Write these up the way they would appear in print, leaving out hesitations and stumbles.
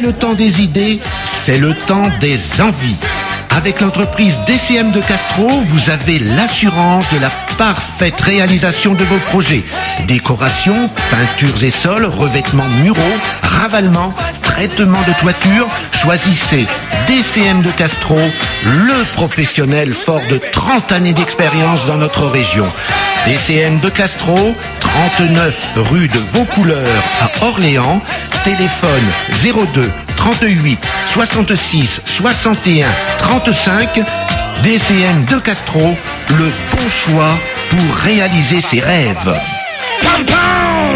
le temps des idées, c'est le temps des envies. Avec l'entreprise DCM de Castro, vous avez l'assurance de la parfaite réalisation de vos projets. Décoration, peintures et sols, revêtements muraux, ravalement, traitement de toiture. Choisissez DCM de Castro, le professionnel fort de 30 années d'expérience dans notre région. DCM de Castro, 39 rue de Vaucouleurs à Orléans. Téléphone 02 38 66 61 35. DCM de Castro, le bon choix pour réaliser ses rêves. Pam, pam.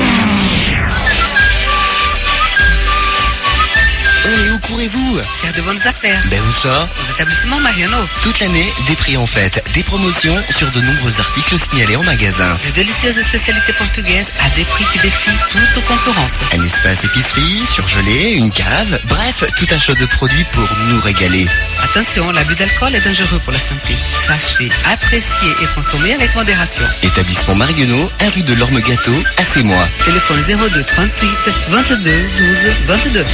Où courez-vous? Faire de bonnes affaires. Ben où ça? Aux établissements Mariano. Toute l'année, des prix en fête, des promotions sur de nombreux articles signalés en magasin. De délicieuses spécialités portugaises à des prix qui défient toute concurrence. Un espace épicerie, surgelé, une cave, bref, tout un choix de produits pour nous régaler. Attention, l'abus d'alcool est dangereux pour la santé. Sachez, apprécier et consommer avec modération. Établissement Mariano, 1 rue de l'Orme-Gâteau, à Sémois. Téléphone 02 38 22 12 22.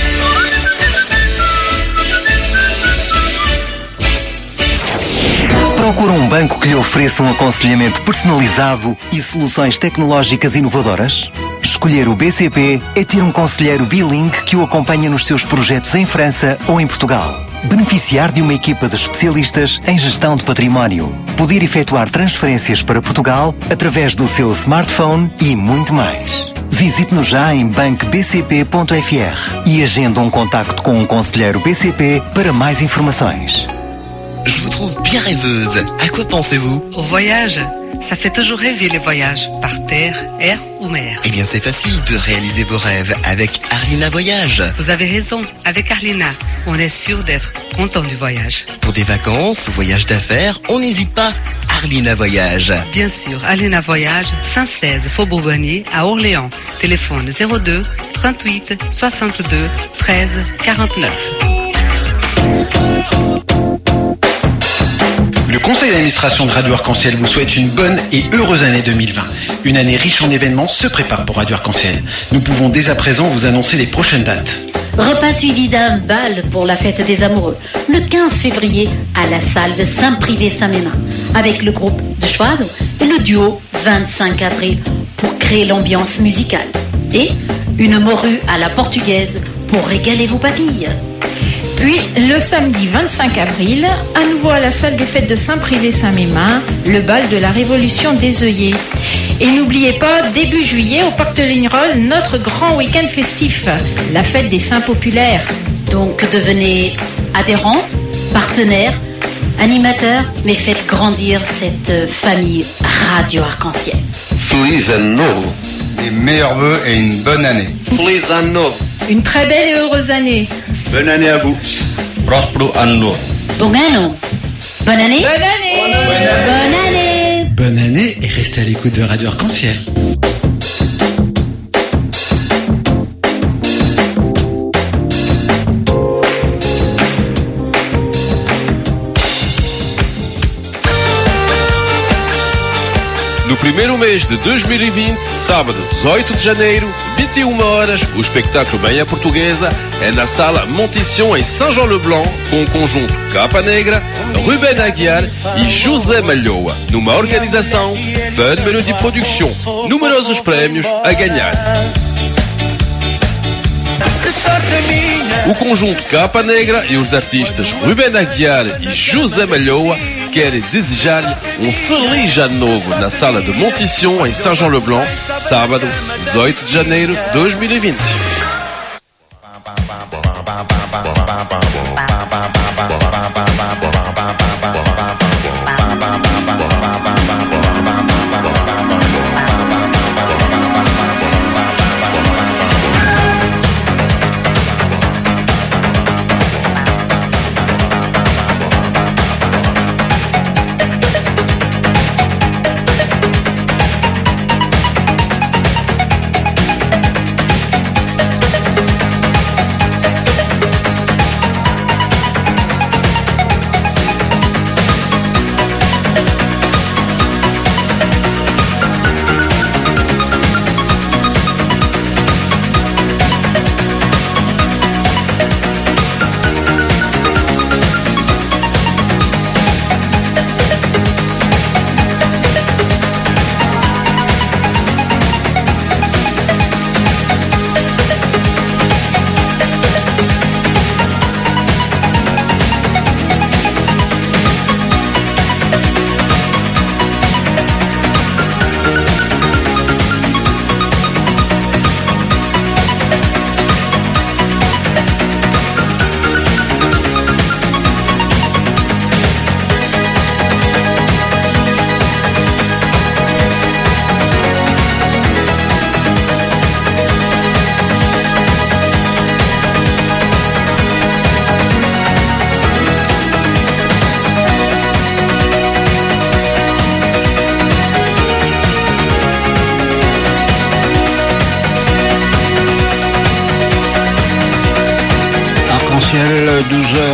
Procura banco que lhe ofereça aconselhamento personalizado e soluções tecnológicas inovadoras? Escolher o BCP é ter conselheiro bilingue que o acompanha nos seus projetos em França ou em Portugal. Beneficiar de uma equipa de especialistas em gestão de património. Poder efetuar transferências para Portugal através do seu smartphone e muito mais. Visite-nos já em bancobcp.fr e agende contacto com conselheiro BCP para mais informações. Je vous trouve bien rêveuse. À quoi pensez-vous? Au voyage. Ça fait toujours rêver les voyages, par terre, air ou mer. Eh bien, c'est facile de réaliser vos rêves avec Arlina Voyage. Vous avez raison, avec Arlina, on est sûr d'être content du voyage. Pour des vacances ou voyages d'affaires, on n'hésite pas. Arlina Voyage. Bien sûr, Arlina Voyage, 116 Faubourg Bonnier à Orléans. Téléphone 02 38 62 13 49. Le conseil d'administration de Radio Arc-en-Ciel vous souhaite une bonne et heureuse année 2020. Une année riche en événements se prépare pour Radio Arc-en-Ciel. Nous pouvons dès à présent vous annoncer les prochaines dates. Repas suivi d'un bal pour la fête des amoureux, le 15 février à la salle de Saint-Privé-Saint-Mémin, avec le groupe de Schwab et le duo 25 avril pour créer l'ambiance musicale. Et une morue à la portugaise pour régaler vos papilles. Puis, le samedi 25 avril, à nouveau à la salle des fêtes de Saint-Privé-Saint-Mémin, le bal de la Révolution des œillets. Et n'oubliez pas, début juillet, au Parc de Lignerolles, notre grand week-end festif, la fête des Saints populaires. Donc, devenez adhérents, partenaires, animateurs, mais faites grandir cette famille Radio Arc-en-Ciel. Feliz Ano Novo. Les meilleurs vœux et une bonne année. Feliz Ano Novo. Une très belle et heureuse année. Bonne année à vous. Prospero Ano Novo. Bon anno. Bonne année. Bonne année. Bonne année. Bonne année et restez à l'écoute de Radio Arc-en-Ciel. No primeiro mês de 2020, sábado 18 de janeiro, 21 horas, o espetáculo Manhã Portuguesa é na Sala Montição em Saint-Jean-le-Blanc, com o conjunto Capa Negra, Ruben Aguiar e José Malhoa, numa organização Fun Menu de Production. Numerosos prémios a ganhar. O conjunto Capa Negra e os artistas Ruben Aguiar e José Malhoa querem desejar-lhe um feliz ano novo na Sala de Montição em Saint-Jean-le-Blanc, sábado 18 de janeiro de 2020.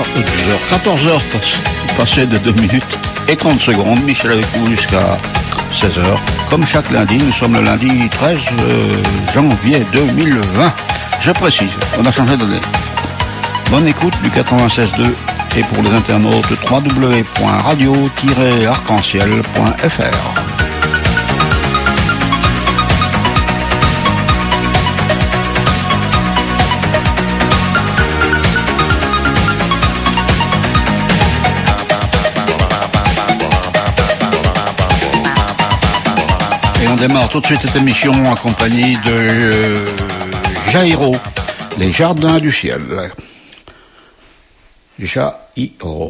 14h passé de 2 minutes et 30 secondes. Michel avec vous jusqu'à 16h. Comme chaque lundi, nous sommes le lundi 13 janvier 2020. Je précise, on a changé de délai. Bonne écoute du 96.2 et pour les internautes www.radio-arc-en-ciel.fr. Et on démarre tout de suite cette émission en compagnie de Jairo, les jardins du ciel. Jairo.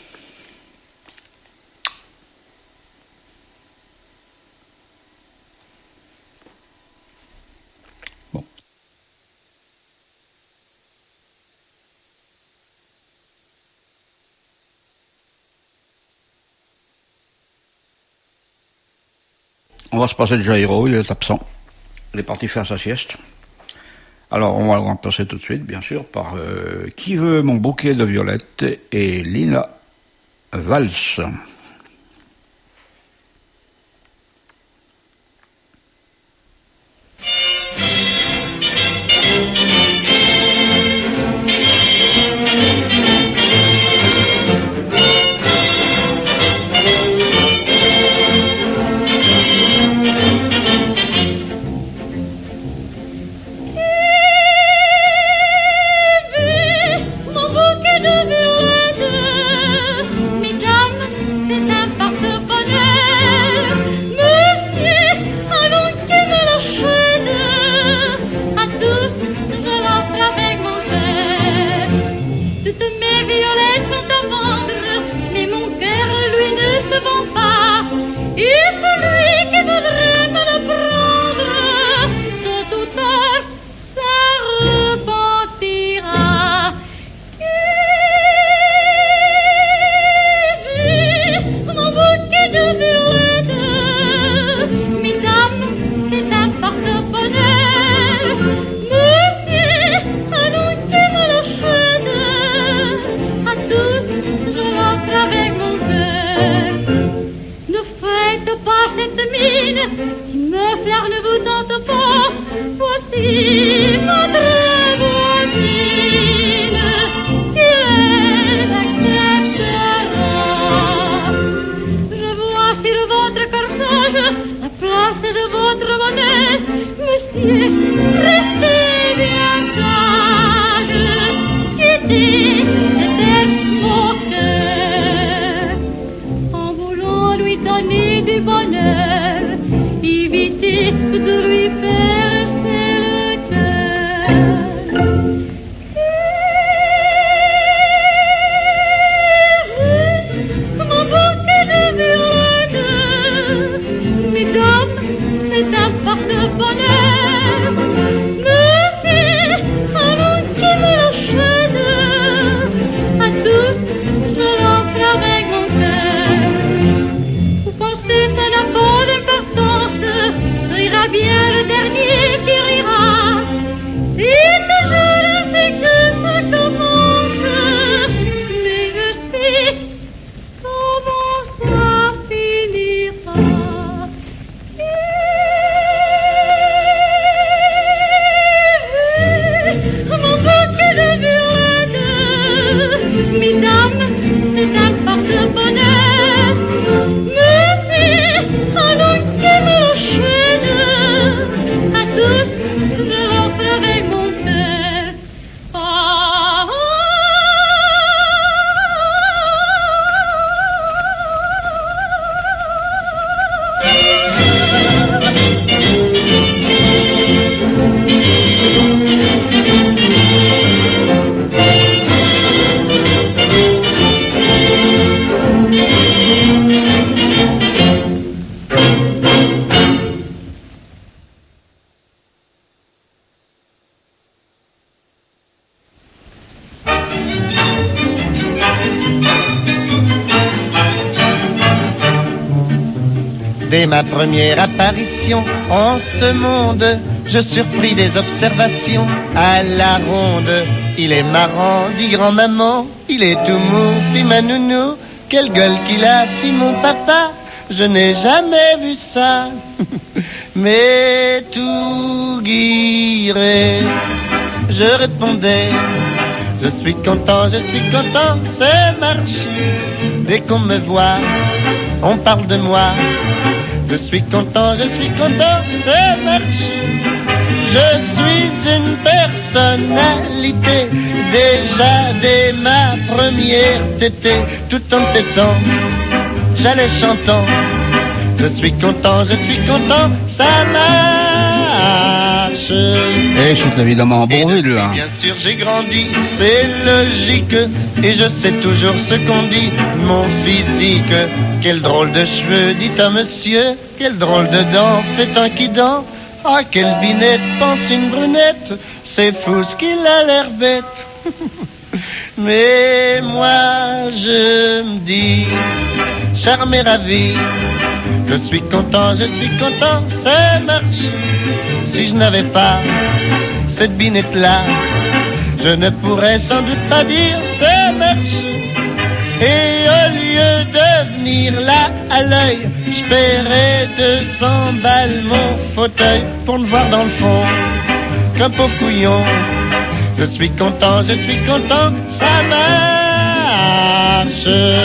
Bon. On va se passer de Jairo, il est absent. Il est parti faire sa sieste. Alors, on va le remplacer tout de suite, bien sûr, par Qui veut mon bouquet de violettes et Lina Valls. Dès ma première apparition en ce monde, je surpris des observations à la ronde. Il est marrant, dit grand-maman, Il est tout mou, fit ma nounou. Quelle gueule qu'il a, fit mon papa. Je n'ai jamais vu ça. Mais tout guirait. Je répondais, je suis content, c'est marché. Dès qu'on me voit, on parle de moi. Je suis content, c'est marché. Je suis une personnalité, déjà dès ma première tétée, tout en tétant, j'allais chantant. Je suis content, ça marche. Et c'est évidemment Bourvil, là. Bien sûr, j'ai grandi, c'est logique, et je sais toujours ce qu'on dit. Mon physique, quel drôle de cheveux, dit un monsieur, quel drôle de dents, fait un qui dent. Ah, quelle binette, pense une brunette, c'est fou ce qu'il a l'air bête. Mais moi, je me dis, charmé, ravi, je suis content, c'est marché. Si je n'avais pas cette binette-là, je ne pourrais sans doute pas dire c'est marché. Et au lieu de venir là à l'œil, je paierais 200 balles mon fauteuil pour me voir dans le fond, qu'un pauvre couillon. Je suis content, ça marche.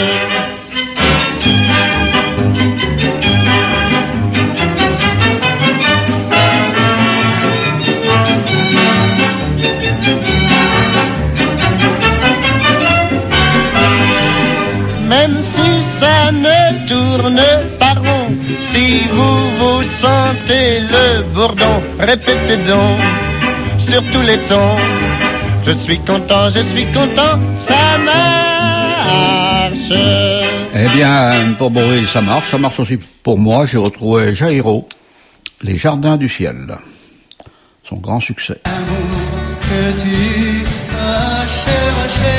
Même si ça ne tourne pas rond, si vous sentez le bourdon, répétez donc sur tous les tons. Je suis content, ça marche. Eh bien, pour Bourvil, ça marche aussi pour moi. J'ai retrouvé Jairo, Les Jardins du Ciel, son grand succès. Que tu as cherché,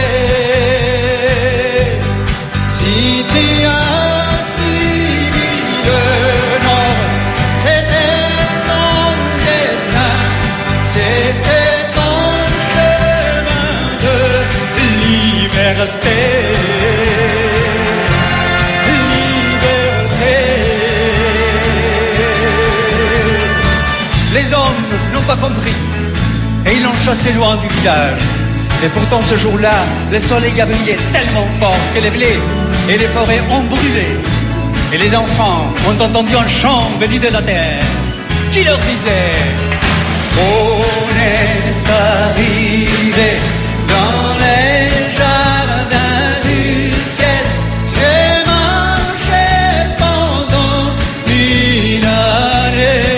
si tu as suivi le nord, c'était ton destin, c'était ton chemin de liberté. Les hommes n'ont pas compris et ils l'ont chassé loin du village. Et pourtant ce jour-là, le soleil a brillé tellement fort que les blés et les forêts ont brûlé. Et les enfants ont entendu un chant venu de la terre qui leur disait: on est arrivé dans les jardins du ciel. J'ai marché pendant une année.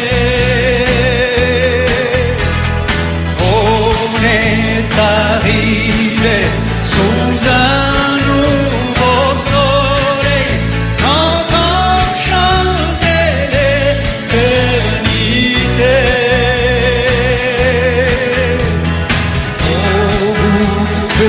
On est arrivé sous un nouveau soleil quand on chantait l'éternité. Au bout de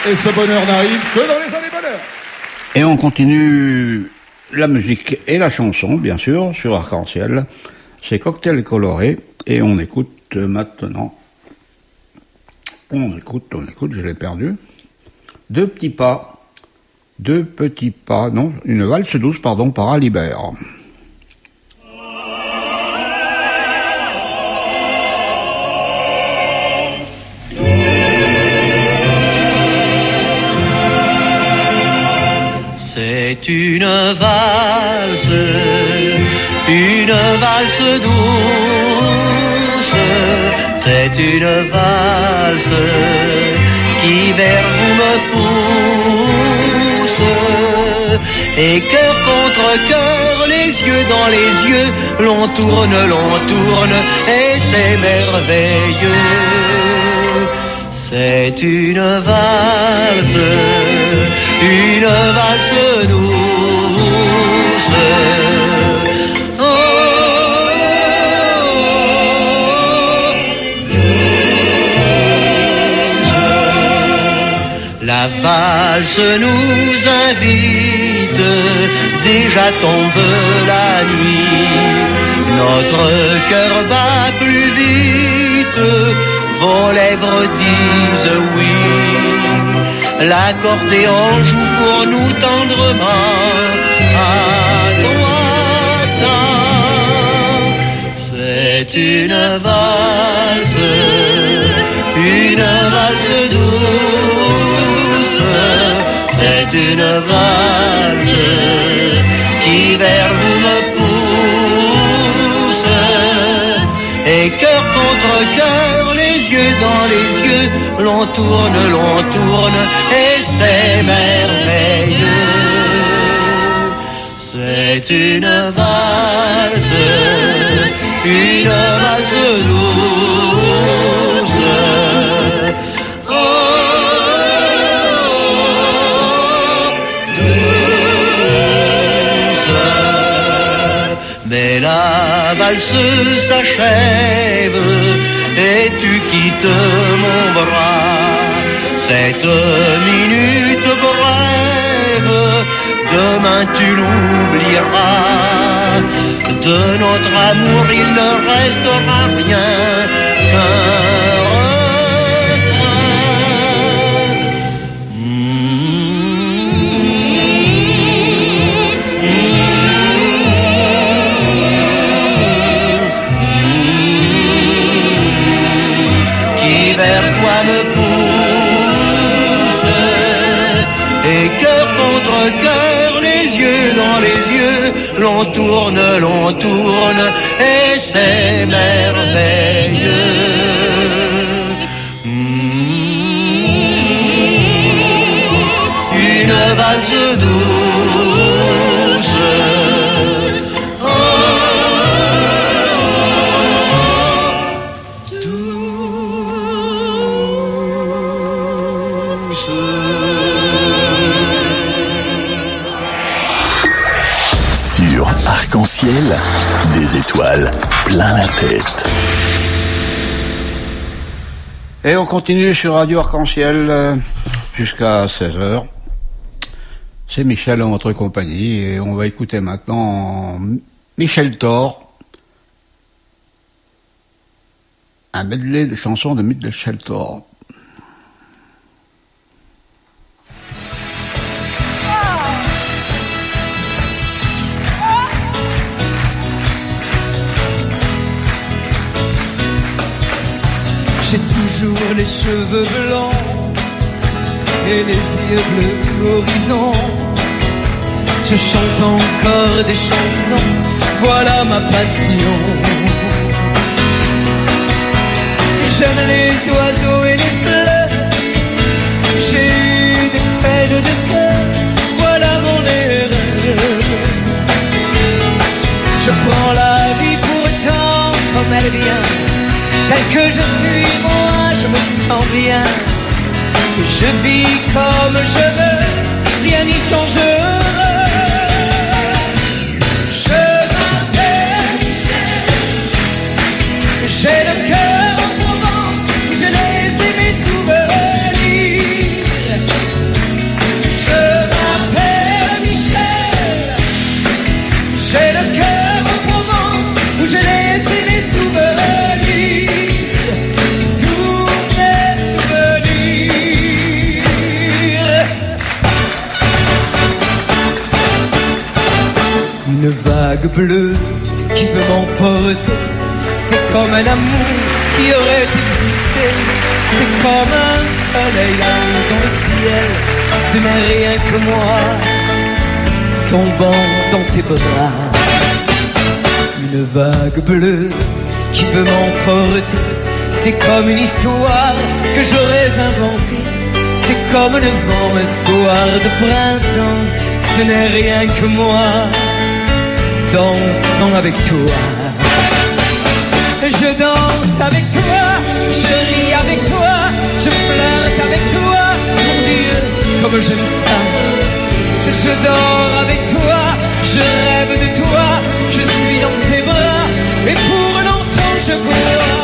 Et ce bonheur n'arrive que dans les années bonheur. Et on continue la musique et la chanson, bien sûr, sur Arc-en-Ciel. C'est Cocktail Coloré. Et on écoute maintenant. On écoute, je l'ai perdu. Deux petits pas, non, une valse douce, pardon, par Alibert. C'est une valse douce, c'est une valse qui vers vous me pousse. Et cœur contre cœur, les yeux dans les yeux, l'on tourne, et c'est merveilleux. C'est une valse douce. La valse nous invite, déjà tombe la nuit, notre cœur bat plus vite, vos lèvres disent oui, l'accordéon joue pour nous tendrement à droite. C'est une valse douce, c'est une valse qui vers vous me pousse. Et cœur contre cœur, les yeux dans les yeux, l'on tourne, et c'est merveilleux. C'est une valse douce. Mais la valse s'achève et tu quittes mon bras. Cette minute brève, demain tu l'oublieras. De notre amour il ne restera rien qu'un vers toi me pousse. Et cœur contre cœur, les yeux dans les yeux, l'on tourne, et c'est merveilleux. Une valse douce. Arc-en-ciel, des étoiles plein la tête. Et on continue sur Radio Arc-en-Ciel jusqu'à 16h. C'est Michel en votre compagnie et on va écouter maintenant Michel Thor, un medley de chansons de Michel Thor. J'ai toujours les cheveux blancs et les yeux bleus l'horizon. Je chante encore des chansons, voilà ma passion. J'aime les oiseaux et les fleurs, j'ai eu des peines de cœur, voilà mon erreur. Je prends la vie pourtant comme elle vient, tel que je suis moi, je me sens bien. Je vis comme je veux, rien n'y changera. Je m'appelle Michel, j'ai le cœur en Provence, je laisse mes souvenirs. Une vague bleue qui veut m'emporter, c'est comme un amour qui aurait existé. C'est comme un soleil dans le ciel, ce n'est rien que moi tombant dans tes bras. Une vague bleue qui veut m'emporter, c'est comme une histoire que j'aurais inventée. C'est comme le vent un soir de printemps, ce n'est rien que moi dansant avec toi. Je danse avec toi, je ris avec toi, je flirte avec toi, mon Dieu, comme j'aime ça. Je dors avec toi, je rêve de toi, je suis dans tes bras, et pour longtemps je bois.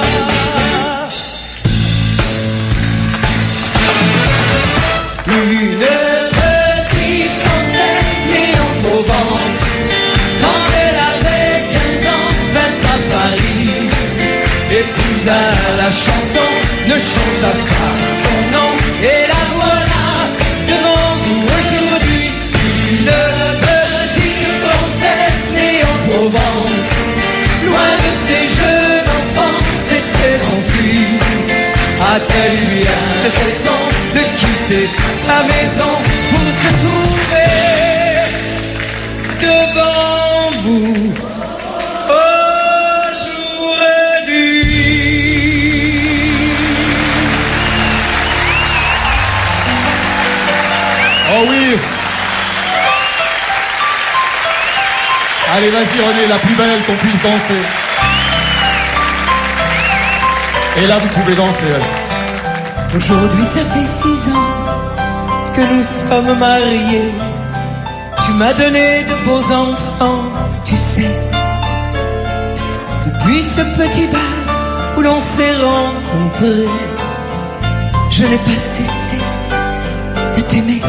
Une petite Française née en Provence, quand elle avait 15 ans, vint à Paris, épousa la chanson, ne changea pas son nom, et la voilà devant vous aujourd'hui. Une petite Française née en Provence, loin de ses jeunes enfants, s'était enfuie. A-t-elle eu bien raison de quitter sa maison pour se trouver devant vous aujourd'hui? Oh oui! Allez, vas-y René, la plus belle qu'on puisse danser. Et là, vous pouvez danser. Aujourd'hui, ça fait 6 ans que nous sommes mariés. Tu m'as donné de beaux enfants, tu sais. Depuis ce petit bal où l'on s'est rencontrés, je n'ai pas cessé de t'aimer.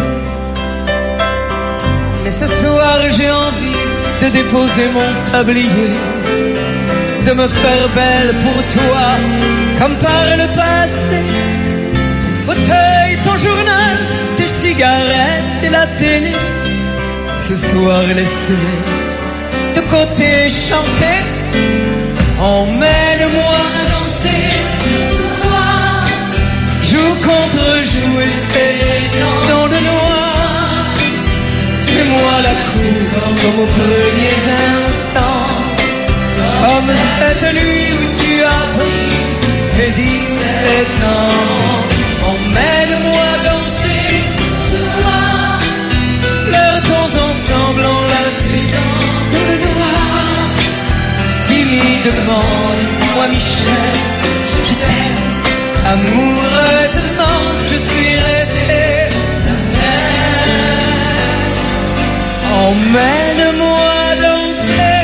Mais ce soir, j'ai envie de déposer mon tablier, de me faire belle pour toi, comme par le passé. Ton fauteuil, ton journal, tes cigarettes et la télé. Ce soir, laisse-les de côté chanter. Emmène-moi danser ce soir. Joue contre joue et c'est dans le noir. Fais-moi la cour comme aux premiers instants, comme cette nuit où tu as pris mes 17 ans. Emmène-moi danser ce soir. Flirtons ensemble enlacés dans le noir. Timidement, dis-moi Michel, je t'aime. Amoureusement, je suis resté la même. Emmène-moi danser.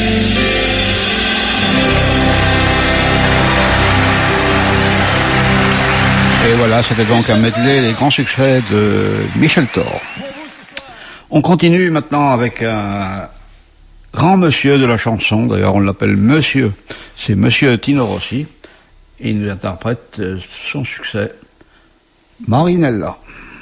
Et voilà, c'était donc un medley des grands succès de Michel Thor. On continue maintenant avec un grand monsieur de la chanson, d'ailleurs on l'appelle monsieur, c'est monsieur Tino Rossi, et il nous interprète son succès, Marinella.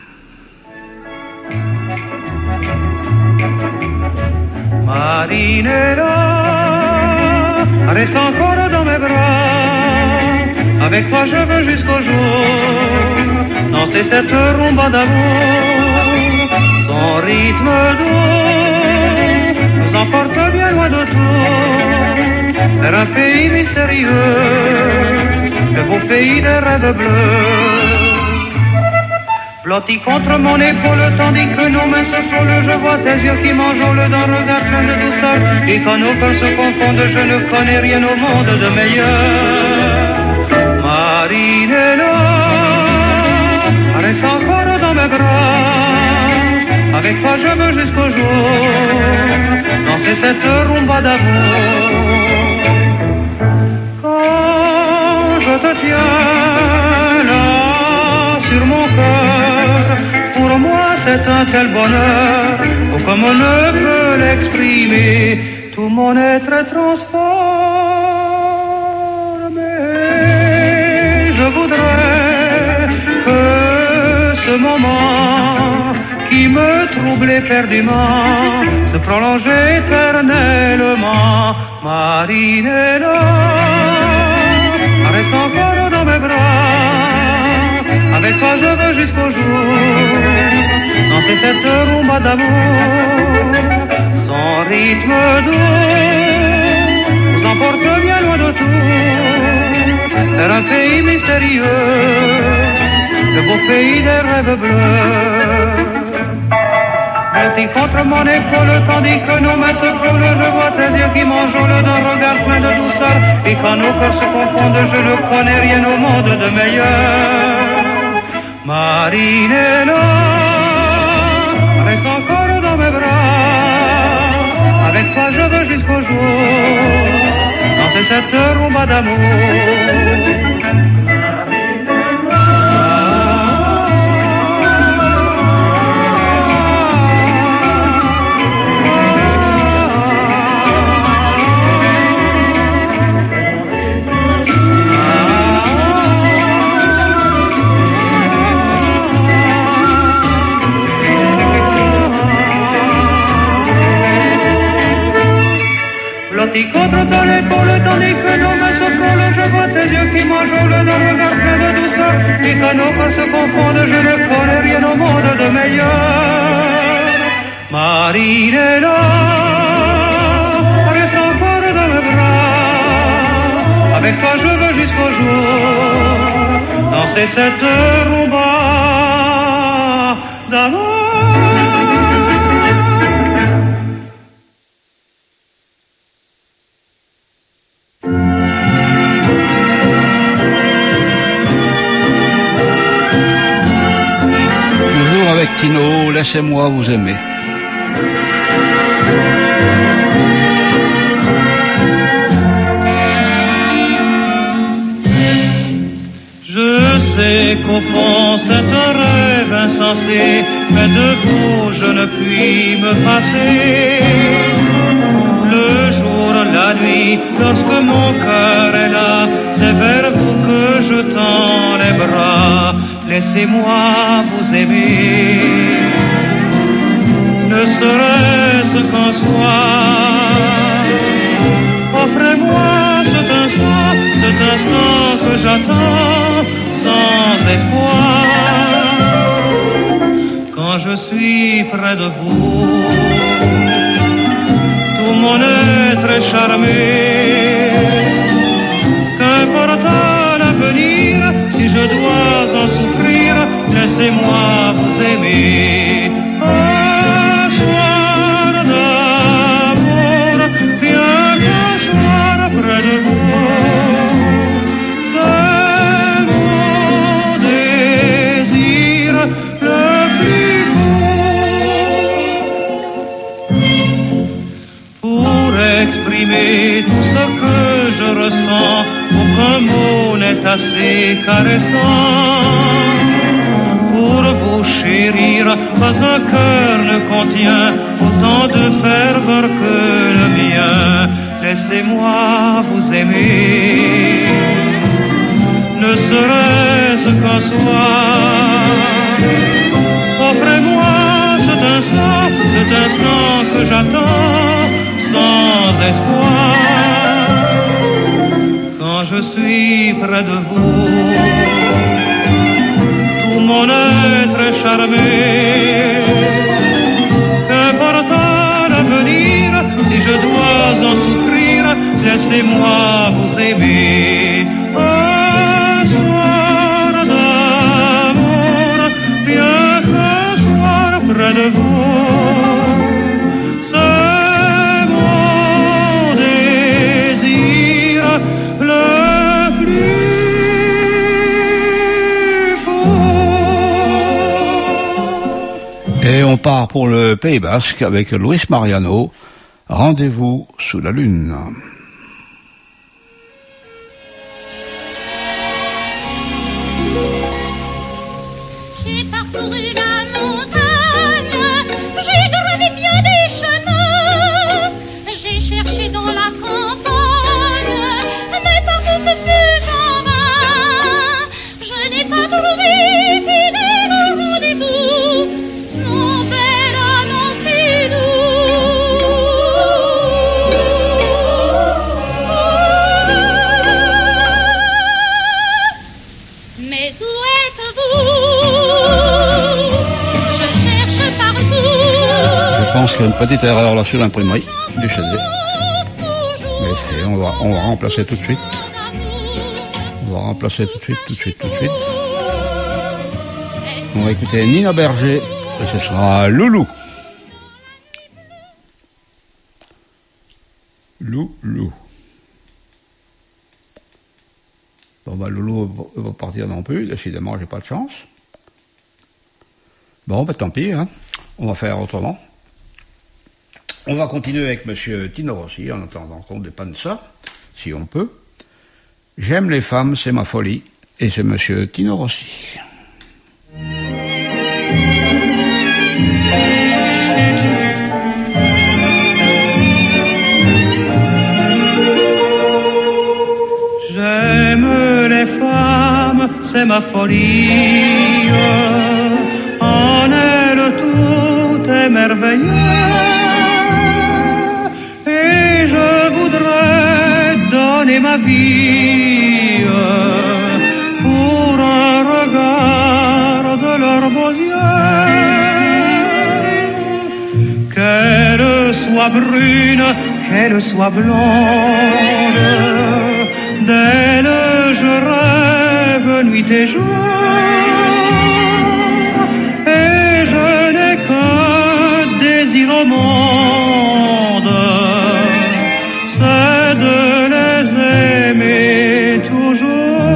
Marinella, reste encore dans mes bras. Avec toi je veux jusqu'au jour danser cette rumba d'amour. Son rythme doux nous emporte bien loin de tout, vers un pays mystérieux, le beau pays des rêves bleus. Blotti contre mon épaule tandis que nos mains se frôlent, je vois tes yeux qui m'enjôlent d'un regard plein de douceur. Et quand nos cœurs se confondent, je ne connais rien au monde de meilleur. Marinella, reste encore dans mes bras. Avec toi je veux jusqu'au jour danser cette rumba d'amour. Quand je te tiens là sur mon cœur, pour moi c'est un tel bonheur, oh, comme on ne peut l'exprimer, tout mon être est transformé. Je voudrais que ce moment qui me trouble éperdument se prolonge éternellement. Marinella, reste encore dans mes bras, avec toi je veux jusqu'au jour danser cette rumba d'amour. Son rythme doux nous emporte bien loin de tout, vers un pays mystérieux, le beau pays des rêves bleus. Petit contre mon épaule, tandis que nos mains se frôlent, je vois tes yeux qui m'enjôlent d'un regard plein de douceur. Et quand nos cœurs se confondent, je ne connais rien au monde de meilleur. Marinella, reste encore dans mes bras, avec toi je veux jusqu'au jour danser cette rumba d'amour. Blotti contre ton épaule, tandis que nos mains se frôlent, je vois tes yeux qui m'enjôlent d'un regard plein de douceur. Et quand nos corps se confondent, je ne connais rien au monde de meilleur. Marinella, reste encore dans mes bras, avec toi je veux jusqu'au jour danser cette rumba d'amour. Avec Tino, laissez-moi vous aimer. Je sais qu'au fond c'est un rêve insensé, mais de vous je ne puis me passer. Le jour, la nuit, lorsque mon cœur est là, c'est vers vous que je tends les bras. Laissez-moi vous aimer, ne serait-ce qu'un soir. Offrez-moi cet instant que j'attends sans espoir. Quand je suis près de vous, tout mon être est charmé. Qu'importe l'avenir, si je dois en souffrir, laissez-moi vous aimer. Un soir d'amour, bien qu'un soir près de vous, c'est mon désir le plus beau. Pour exprimer tout ce que je ressens, aucun mot n'est assez caressant. Pour vous chérir, pas un cœur ne contient autant de ferveur que le mien. Laissez-moi vous aimer, ne serait-ce qu'un soir. Offrez-moi cet instant que j'attends sans espoir. Quand je suis près de vous, tout mon être est charmé. Qu'importe l'avenir, si je dois en souffrir, laissez-moi vous aimer. Un soir d'amour, bien qu'un soir près de vous, c'est mon désir le plus fou. Et on part pour le Pays Basque avec Luis Mariano. Rendez-vous sous la lune. J'ai parcouru la montagne, j'ai gravé bien des chemins, j'ai cherché dans la campagne, mais partout ce fut en vain. Je n'ai pas trouvé fidèle au rendez-vous, non une petite erreur là sur l'imprimerie du CD. Mais on va remplacer tout de suite. On va remplacer tout de suite. On va écouter Nina Berger et ce sera Loulou. Loulou. Bon bah Loulou va partir non plus, décidément j'ai pas de chance. Bon bah tant pis, hein. On va faire autrement. On va continuer avec monsieur Tino Rossi en attendant qu'on dépanne ça, si on peut. J'aime les femmes, c'est ma folie, et c'est monsieur Tino Rossi. J'aime les femmes, c'est ma folie. En elles tout est merveilleux. Et je voudrais donner ma vie pour un regard de leurs beaux yeux. Qu'elles soient brunes, qu'elles soient blondes, d'elle je rêve nuit et jour, et je n'ai qu'un désir au monde, c'est de les aimer toujours.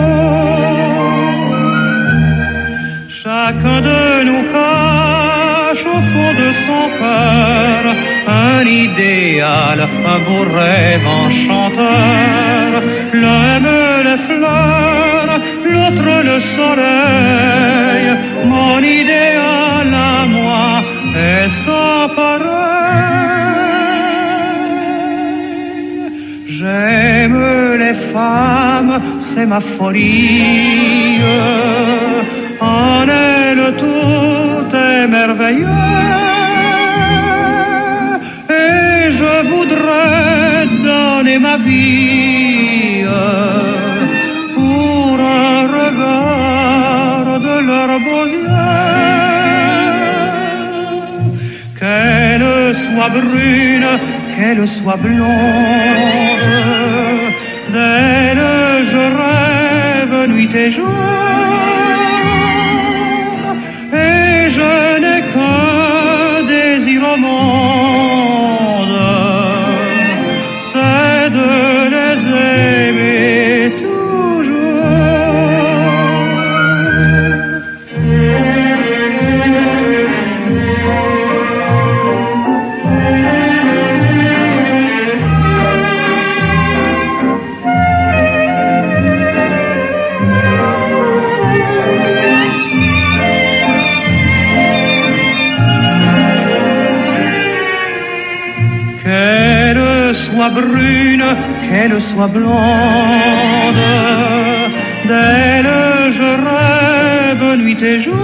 Chacun de nous cache au fond de son cœur un idéal, un beau rêve enchanteur. L'un aime les fleurs, l'autre le soleil. Mon idéal à moi est sans pareil. J'aime les femmes, c'est ma folie. En elles tout est merveilleux. Et je voudrais donner ma vie pour un regard de leurs beaux yeux. Qu'elles soient brunes, qu'elles soient blondes, d'elles je rêve nuit et jour, et je n'ai qu'un désir au monde, c'est de les aimer toujours. Qu'elle soit brune, qu'elle soit blonde, d'elle je rêve nuit et jour,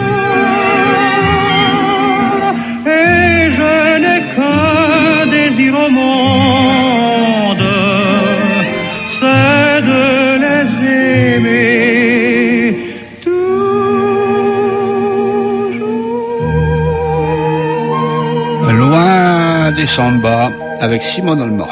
et je n'ai qu'un désir au monde, c'est de les aimer toujours. Loin des samba avec Simone Olma.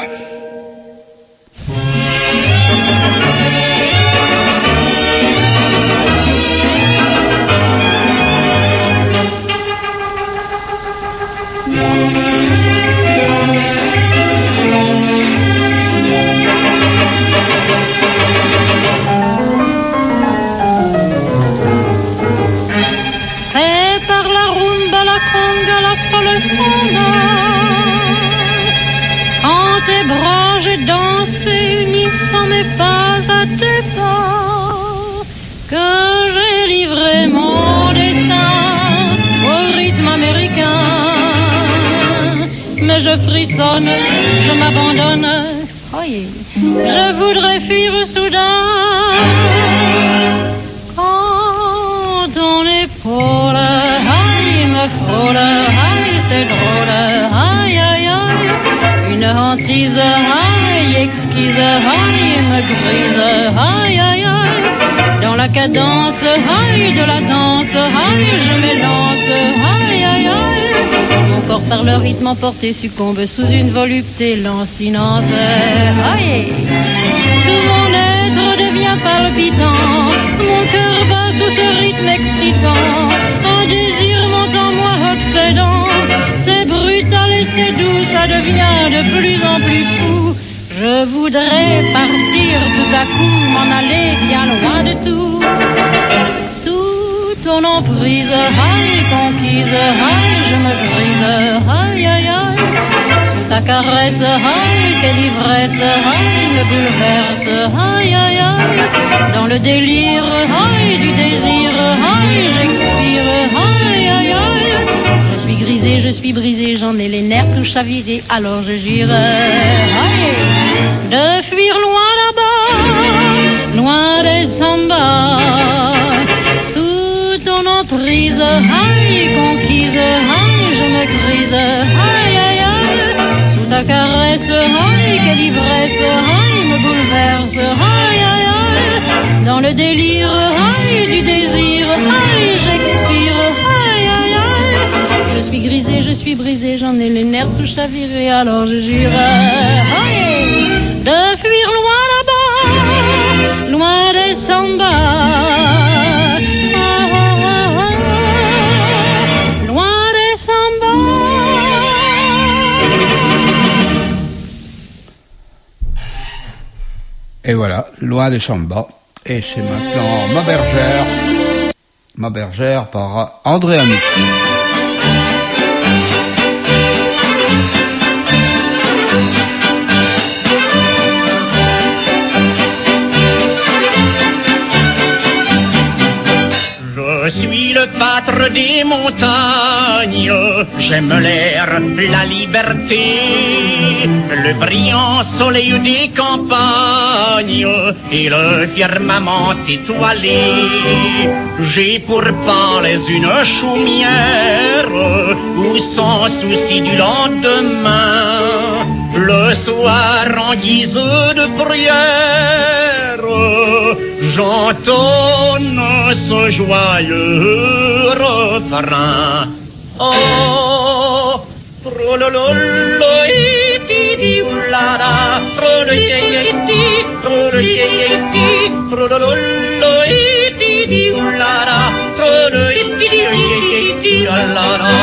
Je frissonne, je m'abandonne, je voudrais fuir soudain. Quand ton épaule, aïe, me frôle, aïe, c'est drôle, aïe, aïe, aïe, une hantise, aïe, exquise, aïe, me grise, aïe, aïe, aïe, dans la cadence, aïe, de la danse, aïe, je m'élance, aïe, aïe, aïe, mon corps par le rythme emporté, succombe sous une volupté lancinante. Aïe! Tout mon être devient palpitant, mon cœur bat sous ce rythme excitant, un désir monte en moi obsédant, c'est brutal et c'est doux, ça devient de plus en plus fou. Je voudrais partir tout à coup, m'en aller bien loin de tout. Sous ton emprise, aïe, conquise, aïe, je me brise, aïe, aïe, aïe. Sous ta caresse, aïe, quelle ivresse, aïe, me bouleverse, aïe, aïe, aïe. Dans le délire, aïe, du désir, aïe, j'expire, aïe, aïe, aïe. Je suis grisée, je suis brisée, j'en ai les nerfs tout chavirés, alors je jurerai, aïe, de fuir loin là-bas, loin des sambas. Sous ton emprise, aïe, conquise, aïe, je me grise, aïe, aïe, aïe. Sous ta caresse, aïe, quelle ivresse, aïe, me bouleverse, aïe, aïe, aïe. Dans le délire, aïe, du désir, aïe, j'expire, aïe, aïe, aïe. Je suis grisée, je suis brisée, j'en ai les nerfs tout chavirés, alors je jure, aïe, de fuir loin là-bas, loin des sambas. Et voilà, loin des samba. Et c'est maintenant Ma bergère par André Amici. Je suis le pâtre des montagnes, j'aime l'air, la liberté, le brillant soleil des campagnes et le firmament étoilé. J'ai pour pâles une chaumière où sans souci du lendemain, le soir en guise de prière, j'entonne ce joyeux refrain. Oh, trolololo, iti, oulala, trolololo, trolololo, iti, oulala, trolololo, oulala,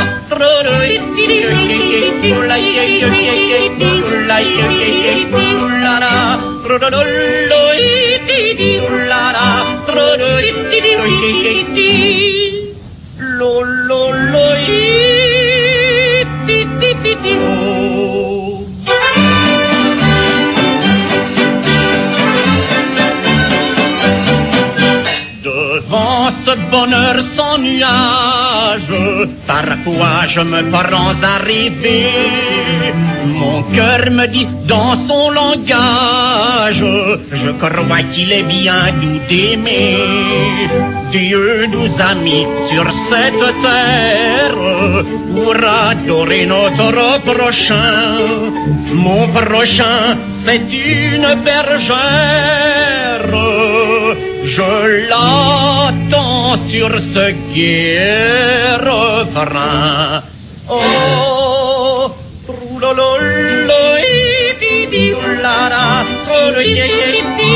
devant ce bonheur sans nuage, parfois je me prends à rêver. Mon cœur me dit dans son langage, je crois qu'il est bien doux d'aimer. Dieu nous a mis sur cette terre pour adorer notre prochain. Mon prochain, c'est une bergère. Je l'attends sur ce gai refrain. Oh, trulololo, iti, oulala, trolololo,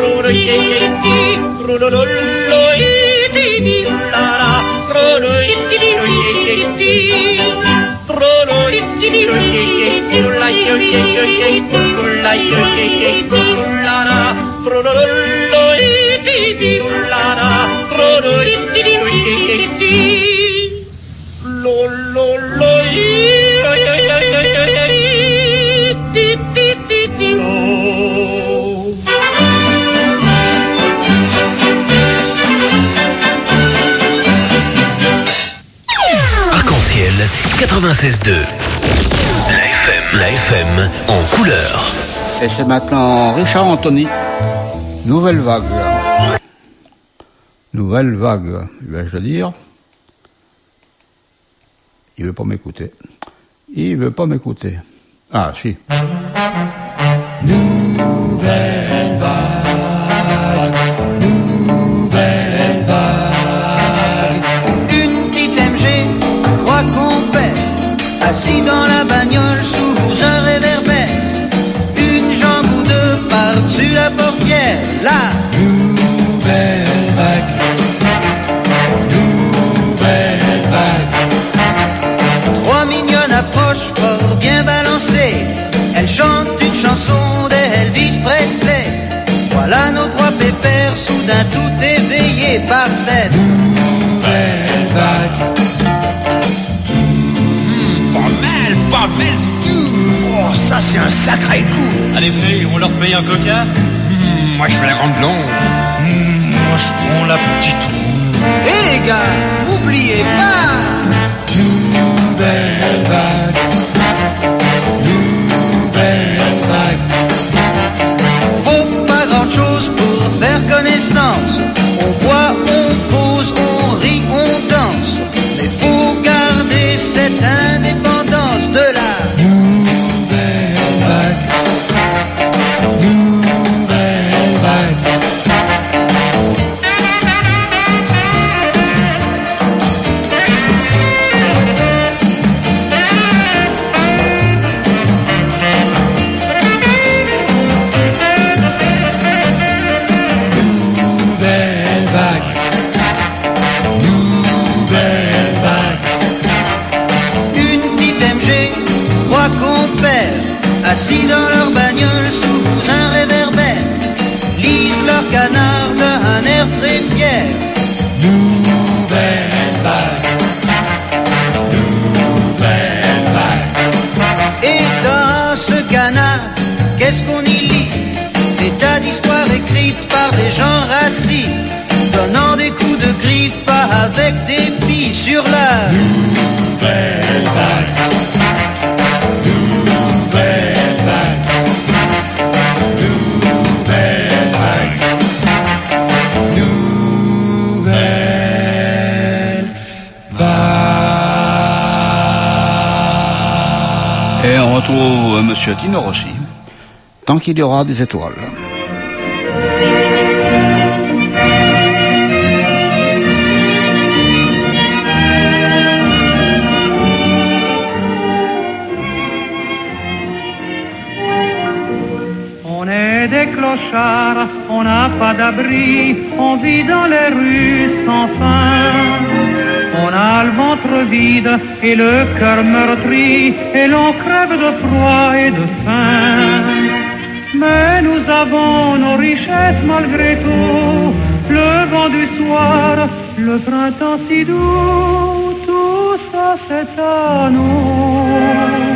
trolololo, iti, oulala, Arc-en-ciel 96.2. La FM en couleur. Et c'est maintenant Richard Anthony. Nouvelle vague. Nouvelle vague, vais-je le dire. Il veut pas m'écouter. Il veut pas m'écouter. Ah, si. Nouvelle vague, nouvelle vague. Une petite MG, crois qu'on perd. assis dans la bagnole sous un réverbère, une jambe ou deux par-dessus la portière. La nouvelle vague, nouvelle vague. Trois mignonnes approchent fort bien balancées, elles chantent une chanson d'Elvis Presley. Voilà nos trois pépères, soudain tout éveillés par cette nouvelle vague. Pas mal tout. Oh, ça c'est un sacré coup. Allez, venez, on leur paye un coca. Moi je fais la grande blonde. Moi je prends la petite roue. Et les gars, oubliez pas, nouvelle vague, nouvelle vague. Faut pas grand chose pour faire connaissance. On boit, on pose, on rit, on danse. Mais faut garder cette indépendance de la nouvelle vague, nouvelle vague. Assis dans leur bagnole sous un réverbère, lisent leur canard d'un air très fier. Nouvelle vague, nouvelle vague. Et dans ce canard, qu'est-ce qu'on y lit? Des tas d'histoires écrites par des gens rassis, donnant des coups de griffe pas avec des billes sur la nouvelle vague. Et on retrouve Monsieur Tino Rossi, tant qu'il y aura des étoiles. On est des clochards, on n'a pas d'abri, on vit dans les rues sans fin. On a le ventre vide et le cœur meurtri, et l'on crève de froid et de faim. Mais nous avons nos richesses malgré tout, le vent du soir, le printemps si doux, tout ça c'est à nous.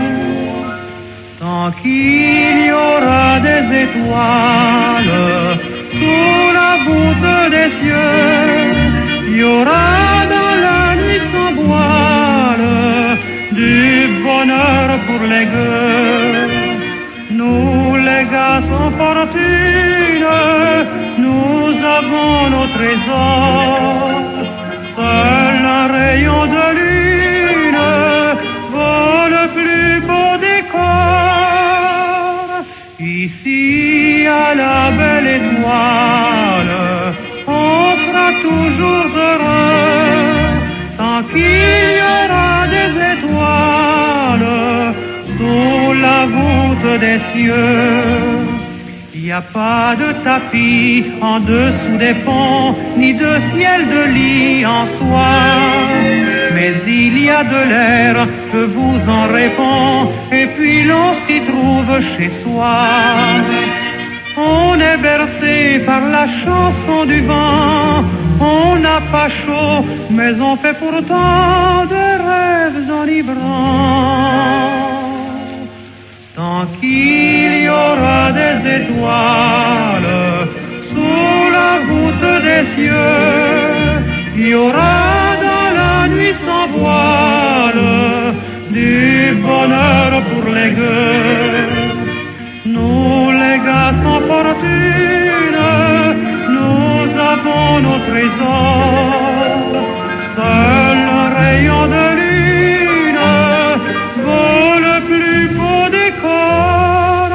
Tant qu'il y aura des étoiles sous la voûte des cieux, il y aura dans la nuit sans voile du bonheur pour les gueux. Nous les gars sans fortune, nous avons nos trésors. Seul un rayon de lune vaut le plus beau décor. Ici à la belle étoile, on sera toujours heureux, tant qu'il y aura des étoiles sous la voûte des cieux. Il n'y a pas de tapis en dessous des ponts, ni de ciel de lit en soi, mais il y a de l'air que vous en répond, et puis l'on s'y trouve chez soi. On est bercé par la chanson du vent, on n'a pas chaud, mais on fait pourtant des rêves enivrants. Tant qu'il y aura des étoiles sous la voûte des cieux, il y aura dans la nuit sans voile du bonheur pour les gueux. Nous les gars sans fortune, nous avons nos trésors. Seul un rayon de lune vaut le plus beau décor.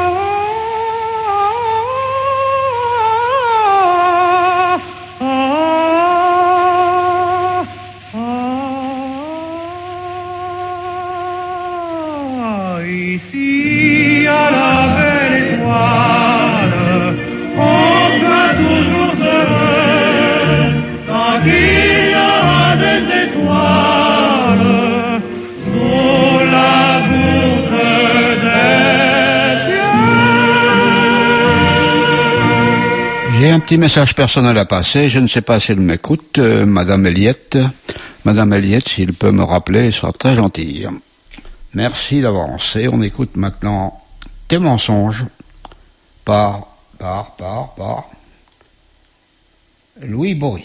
J'ai un petit message personnel à passer. Je ne sais pas si elle m'écoute, Madame Eliette. Madame Eliette, s'il peut me rappeler, elle sera très gentille. Merci d'avance. Et on écoute maintenant Tes mensonges par Louis Bory.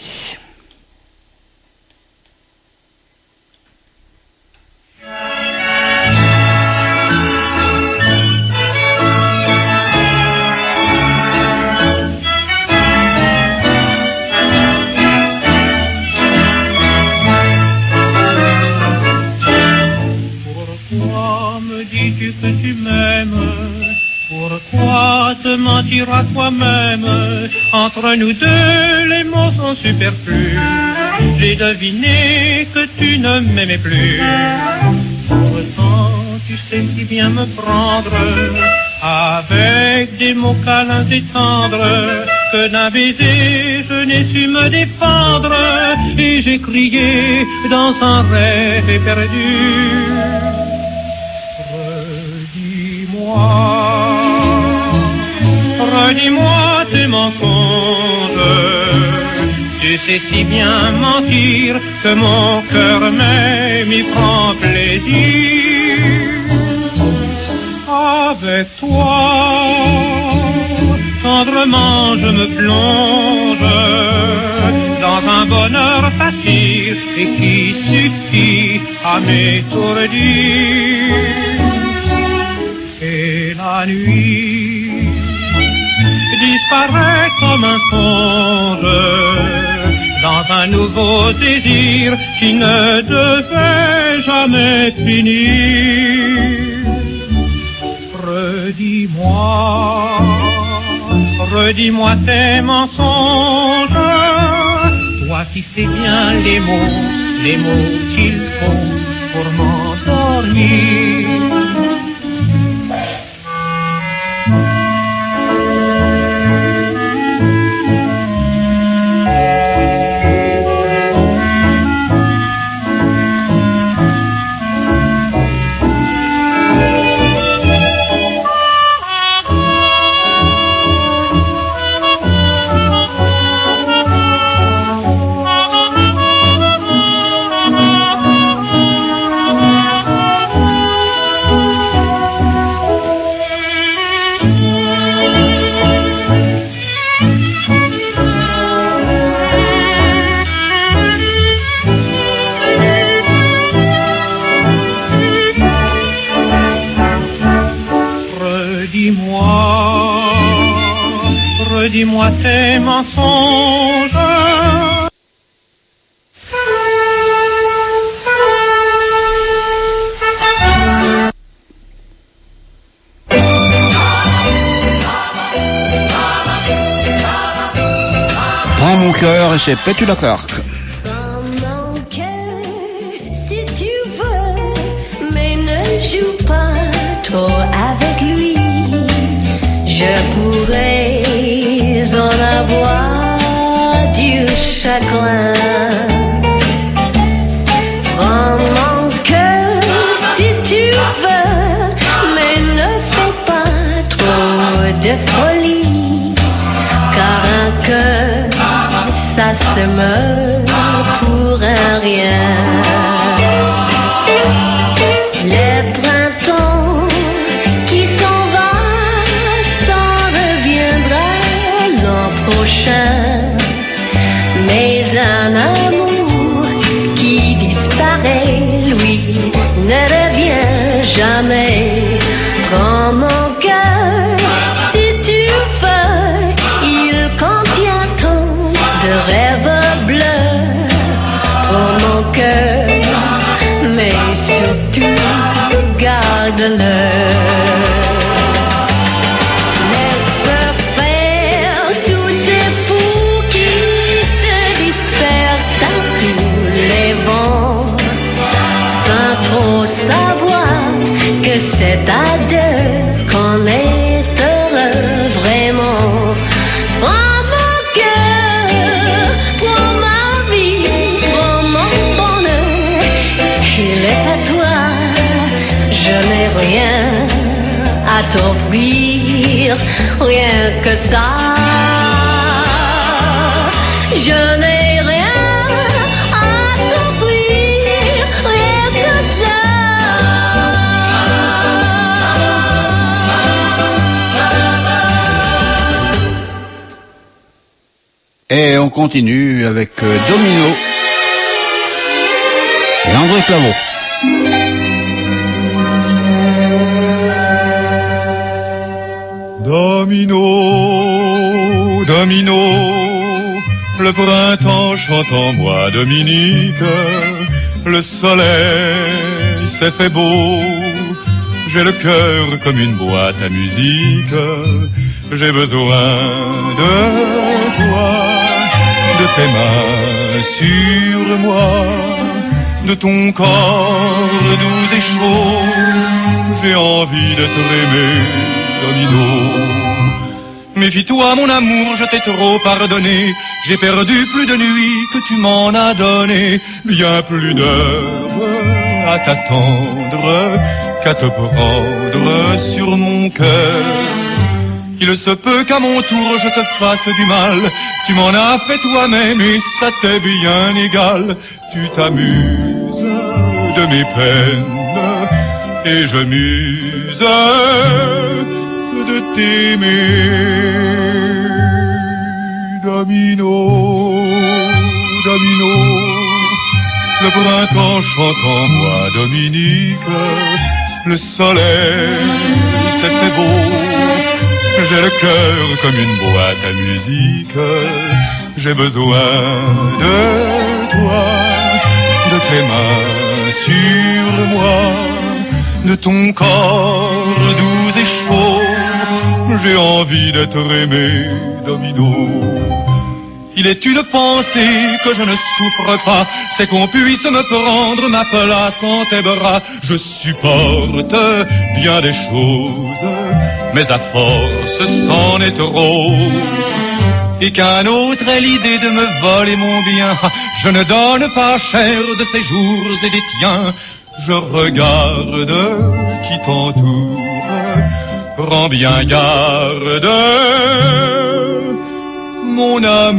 Pourquoi me dis-tu que tu m'aimes? Pourquoi te mentir à toi-même? Entre nous deux, les mots sont superflus. J'ai deviné que tu ne m'aimais plus. Pourtant, tu sais si bien me prendre, avec des mots câlins et tendres, que d'un baiser je n'ai su me défendre. Et j'ai crié dans un rêve éperdu. Redis-moi tes mensonges. Tu sais si bien mentir que mon cœur même y prend plaisir. Avec toi, tendrement je me plonge dans un bonheur facile et qui suffit à m'étourdir. Et la nuit disparaît comme un songe dans un nouveau désir qui ne devait jamais finir. Redis-moi tes mensonges, toi qui sais bien les mots qu'il faut pour m'endormir. Redis-moi tes mensonges. Prends mon cœur et c'est Pétu la Carque. Prends mon cœur si tu veux, mais ne joue pas trop avec lui. Je pourrais en avoir du chagrin. Prends mon cœur si tu veux, mais ne fais pas trop de folie, car un cœur, ça se meurt pour un rien. Les printemps qui s'en va, s'en reviendra l'an prochain. Mais un amour qui disparaît, lui, ne revient jamais. Prends mon cœur si tu veux, il contient tant de rêves bleus. Prends mon cœur, mais surtout garde-le. Laisse faire tous ces fous qui se dispersent à tous les vents, sans trop savoir que c'est à deux qu'on est heureux vraiment. Prends mon cœur, prends ma vie, prends mon bonheur, il est à toi. Je n'ai rien à t'offrir, rien que ça. Je n'ai rien à t'offrir, rien que ça. Et on continue avec Domino et André Claveau. Domino, domino, le printemps chante en moi, Dominique, le soleil s'est fait beau, j'ai le cœur comme une boîte à musique, j'ai besoin de toi, de tes mains sur moi, de ton corps doux et chaud, j'ai envie de te aimer, Domino. Méfie-toi mon amour, je t'ai trop pardonné, j'ai perdu plus de nuits que tu m'en as donné, bien plus d'heures à t'attendre qu'à te prendre sur mon cœur. Il se peut qu'à mon tour je te fasse du mal, tu m'en as fait toi-même et ça t'est bien égal. Tu t'amuses de mes peines et je m'use de t'aimer. Domino, domino, le printemps chante en moi, Dominique, le soleil s'est fait beau, j'ai le cœur comme une boîte à musique, j'ai besoin de toi, de tes mains sur moi, de ton corps doux et chaud, j'ai envie d'être aimé, Domino. Il est une pensée que je ne souffre pas, c'est qu'on puisse me prendre ma place en tes bras. Je supporte bien des choses, mais à force c'en est trop. Et qu'un autre ait l'idée de me voler mon bien, je ne donne pas cher de ces jours et des tiens. Je regarde qui t'entoure, prends bien garde, mon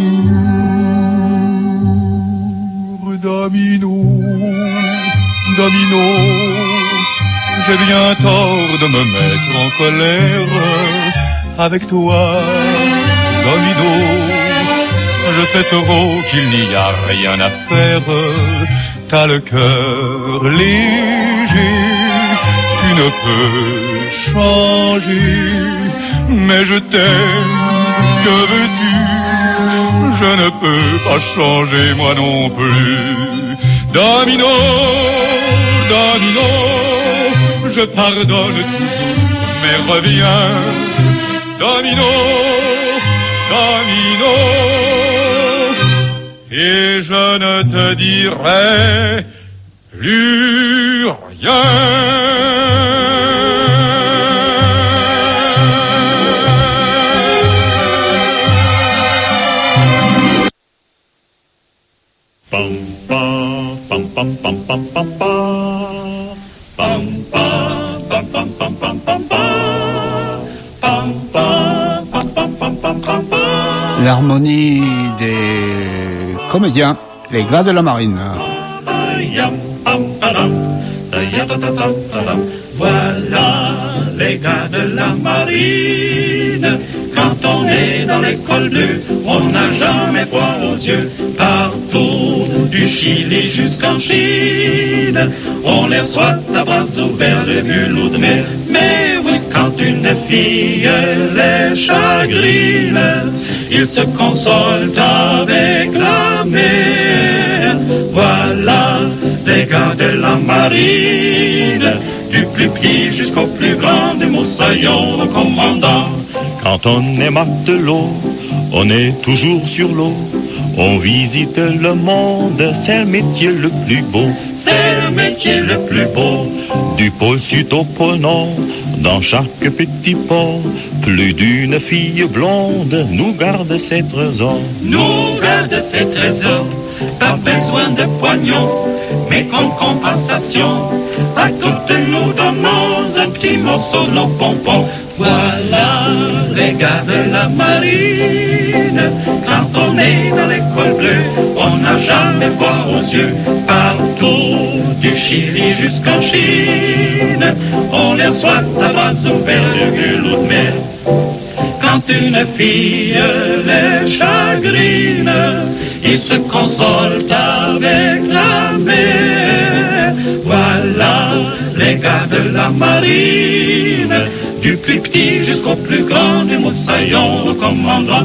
amour. Domino, domino, j'ai bien tort de me mettre en colère avec toi, Domino. Je sais trop qu'il n'y a rien à faire, t'as le cœur léger, tu ne peux changer, mais je t'aime, que veux-tu? Je ne peux pas changer moi non plus. Domino, domino, je pardonne toujours, mais reviens. Domino, domino, et je ne te dirai plus rien. L'harmonie des comédiens, les gars de la marine. Voilà les gars de la marine. Quand on est dans l'école bleue, on n'a jamais froid aux yeux. Partout, du Chili jusqu'en Chine, on les reçoit à bras ouverts de bulles ou de mer. Mais oui, quand une fille les chagrine, ils se consolent avec la mer. Voilà les gars de la marine, du plus petit jusqu'au plus grand, des moussaillons au commandant. Quand on est matelot, on est toujours sur l'eau. On visite le monde, c'est le métier le plus beau. C'est le métier le plus beau. Du pôle sud au pôle nord, dans chaque petit port, plus d'une fille blonde nous garde ses trésors. Nous garde ses trésors, pas besoin de poignons, mais comme compensation, à toutes nous donnons un petit morceau de nos pompons. Voilà les gars de la marine. Quand on est dans l'école bleue, on n'a jamais froid aux yeux. Partout, du Chili jusqu'en Chine, on les reçoit à bras ouverts de gueule ou de mer. Quand une fille les chagrine, ils se consolent avec la mer. Voilà les gars de la marine, du plus petit jusqu'au plus grand, du moussaillon au commandant.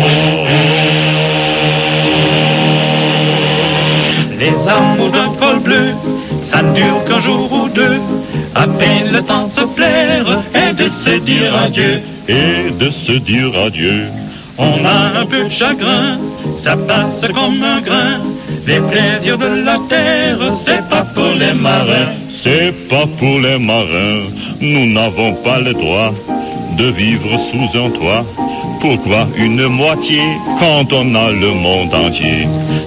Les amours d'un col bleu, ça ne dure qu'un jour ou deux, à peine le temps de se plaire et de se dire adieu. Et de se dire adieu. On a un peu de chagrin, ça passe comme un grain. Les plaisirs de la terre, c'est pas pour les marins. C'est pas pour les marins, nous n'avons pas le droit de vivre sous un toit. Pourquoi une moitié quand on a le monde entier?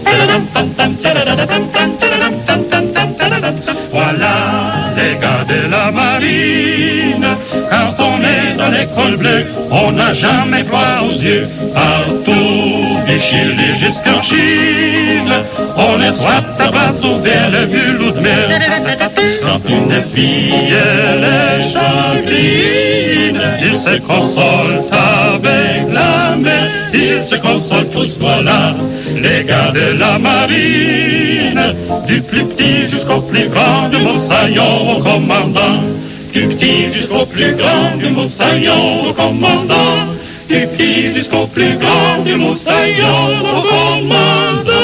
Voilà les gars de la marine, quand on est dans l'école bleue, on n'a jamais froid aux yeux. Partout, du Chili jusqu'en Chine, on les soit à bras ouverts, le gueule de mer. Quand une fille les chagrine, ils se consolent avec la mer. Ils se consolent tous, voilà, les gars de la marine, du plus petit jusqu'au plus grand, du moussaillon au commandant. Du petit jusqu'au plus grand, du moussaillon au commandant. Du petit jusqu'au plus grand, du moussaillon au commandant.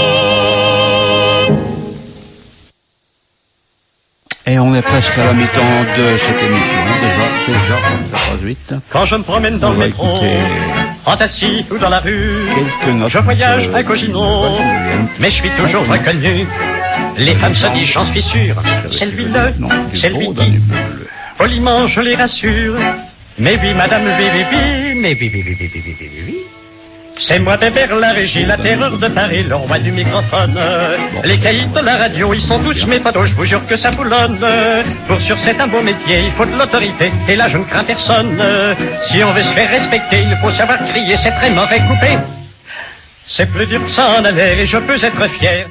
Et on est presque à la mi-temps de cette émission, déjà, ça passe vite. Quand je me promène dans le métro, en taxi ou dans la rue, je voyage incogino, mais je suis toujours reconnu. Les femmes se disent, j'en suis sûr, c'est lui-le, c'est lui qui. Poliment, je les rassure, mais oui, madame, oui, oui, oui, mais oui, oui, oui, oui, oui, oui, oui. C'est moi Bébert, la régie, la terreur de Paris, le roi du microphone. Les caïds de la radio, ils sont tous mes potos, je vous jure que ça boulonne. Pour sur c'est un beau métier, il faut de l'autorité, et là je ne crains personne. Si on veut se faire respecter, il faut savoir crier, c'est très mauvais coupé. C'est plus dur que ça en aller, et je peux être fier.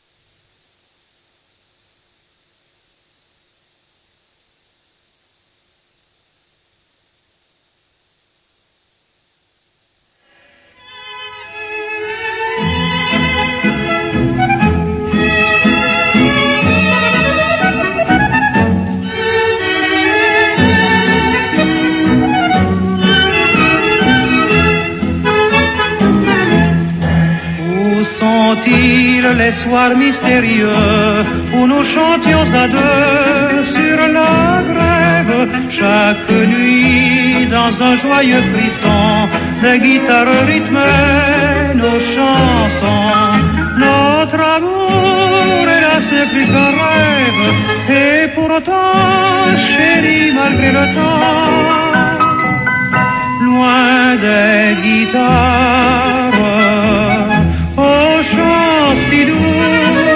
Les soirs mystérieux où nous chantions à deux sur la grève, chaque nuit dans un joyeux frisson, les guitares rythmaient nos chansons. Notre amour, hélas, c'est plus qu'un rêve, et pourtant, chérie, malgré le temps, loin des guitares, au chant si doux,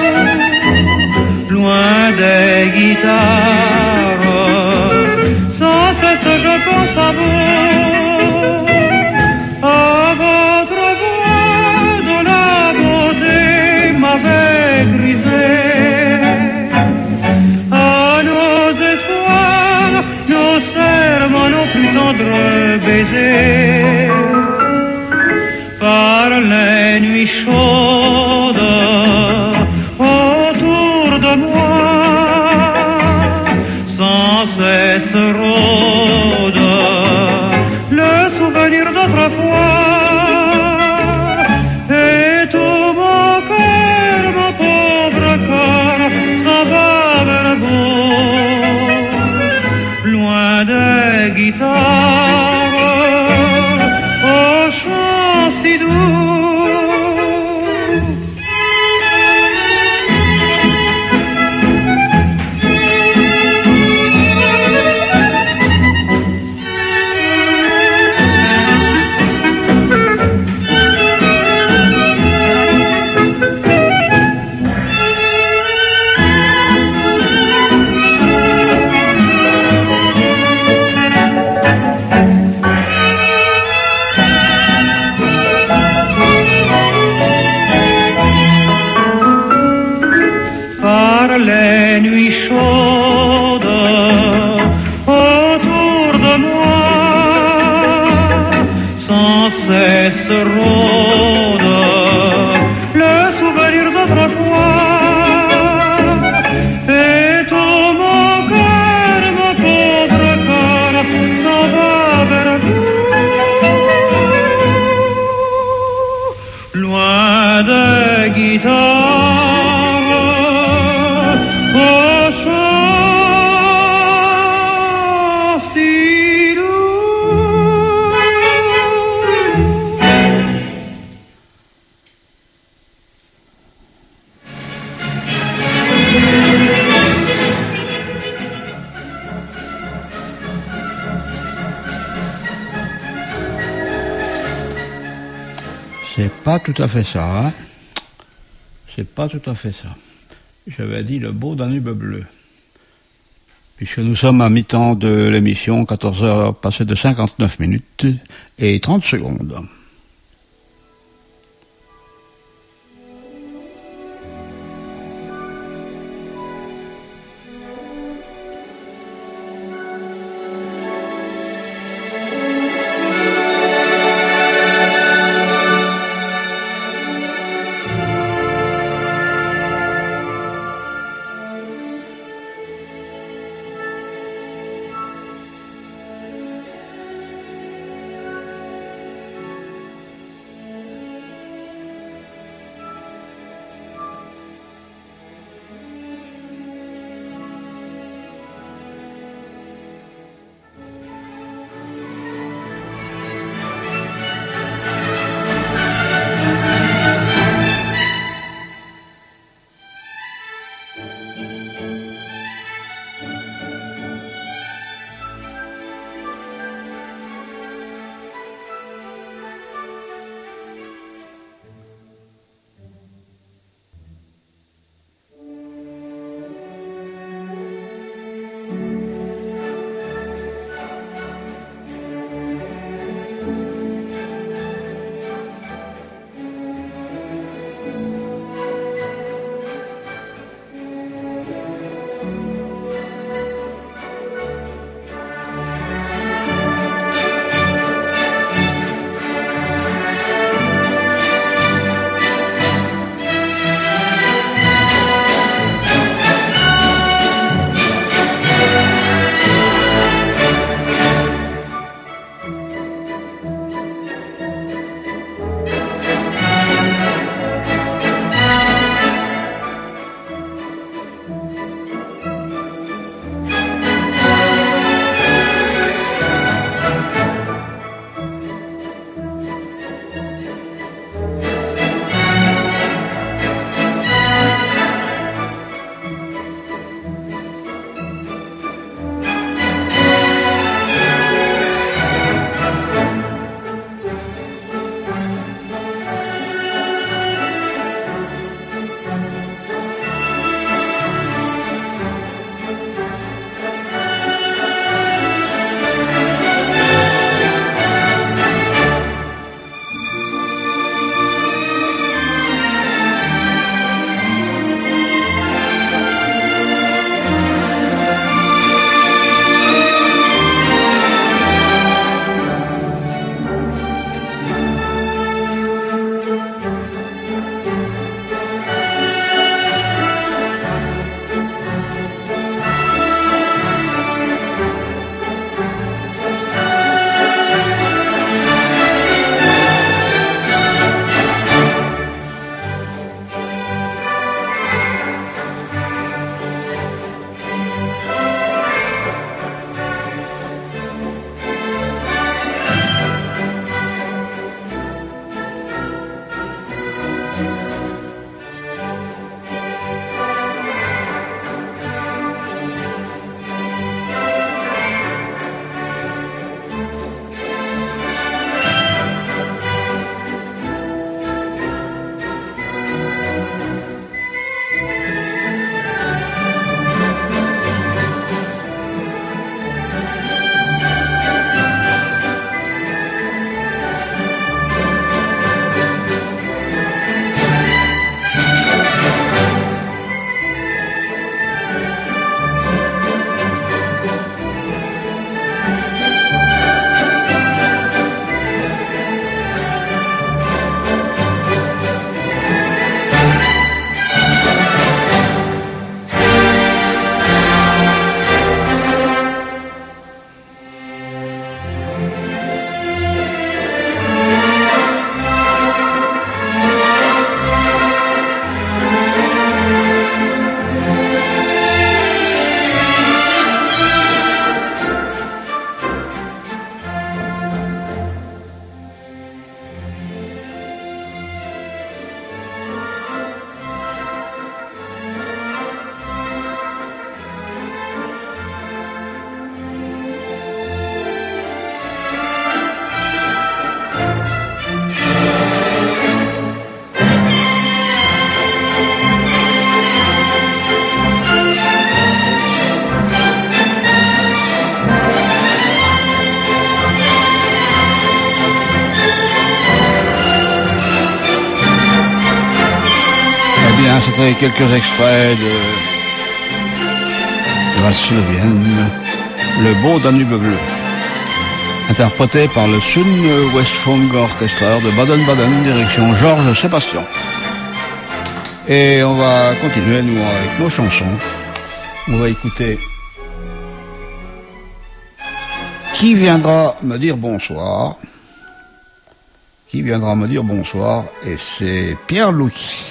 loin des guitares, sans cesse je pense à vous, à votre voix dont la beauté m'avait grisé, à nos espoirs, nos serments, nos plus tendres baisers. Par les nuits chaudes autour de moi, sans cesse rôde le souvenir d'autrefois, et tout mon cœur, mon pauvre corps, s'en va vers le bout, loin des guitares, au chant si doux, cesse rôde le souvenir d'autrefois. Et tout mon pauvre cœur s'en va vers vous, loin des guitares au chant si doux. C'est pas tout à fait ça, hein. C'est pas tout à fait ça. J'avais dit le beau Danube bleu. Puisque nous sommes à mi-temps de l'émission, 14h passées de 59 minutes et 30 secondes. écouter quelques extraits de la Slovéenne, Le beau Danube bleu, interprété par le Sun Westfunk Orchestra de Baden-Baden, direction Georges Sébastien. Et on va continuer, nous, avec nos chansons. On va écouter Qui viendra me dire bonsoir. Qui viendra me dire bonsoir, et c'est Pierre-Louis.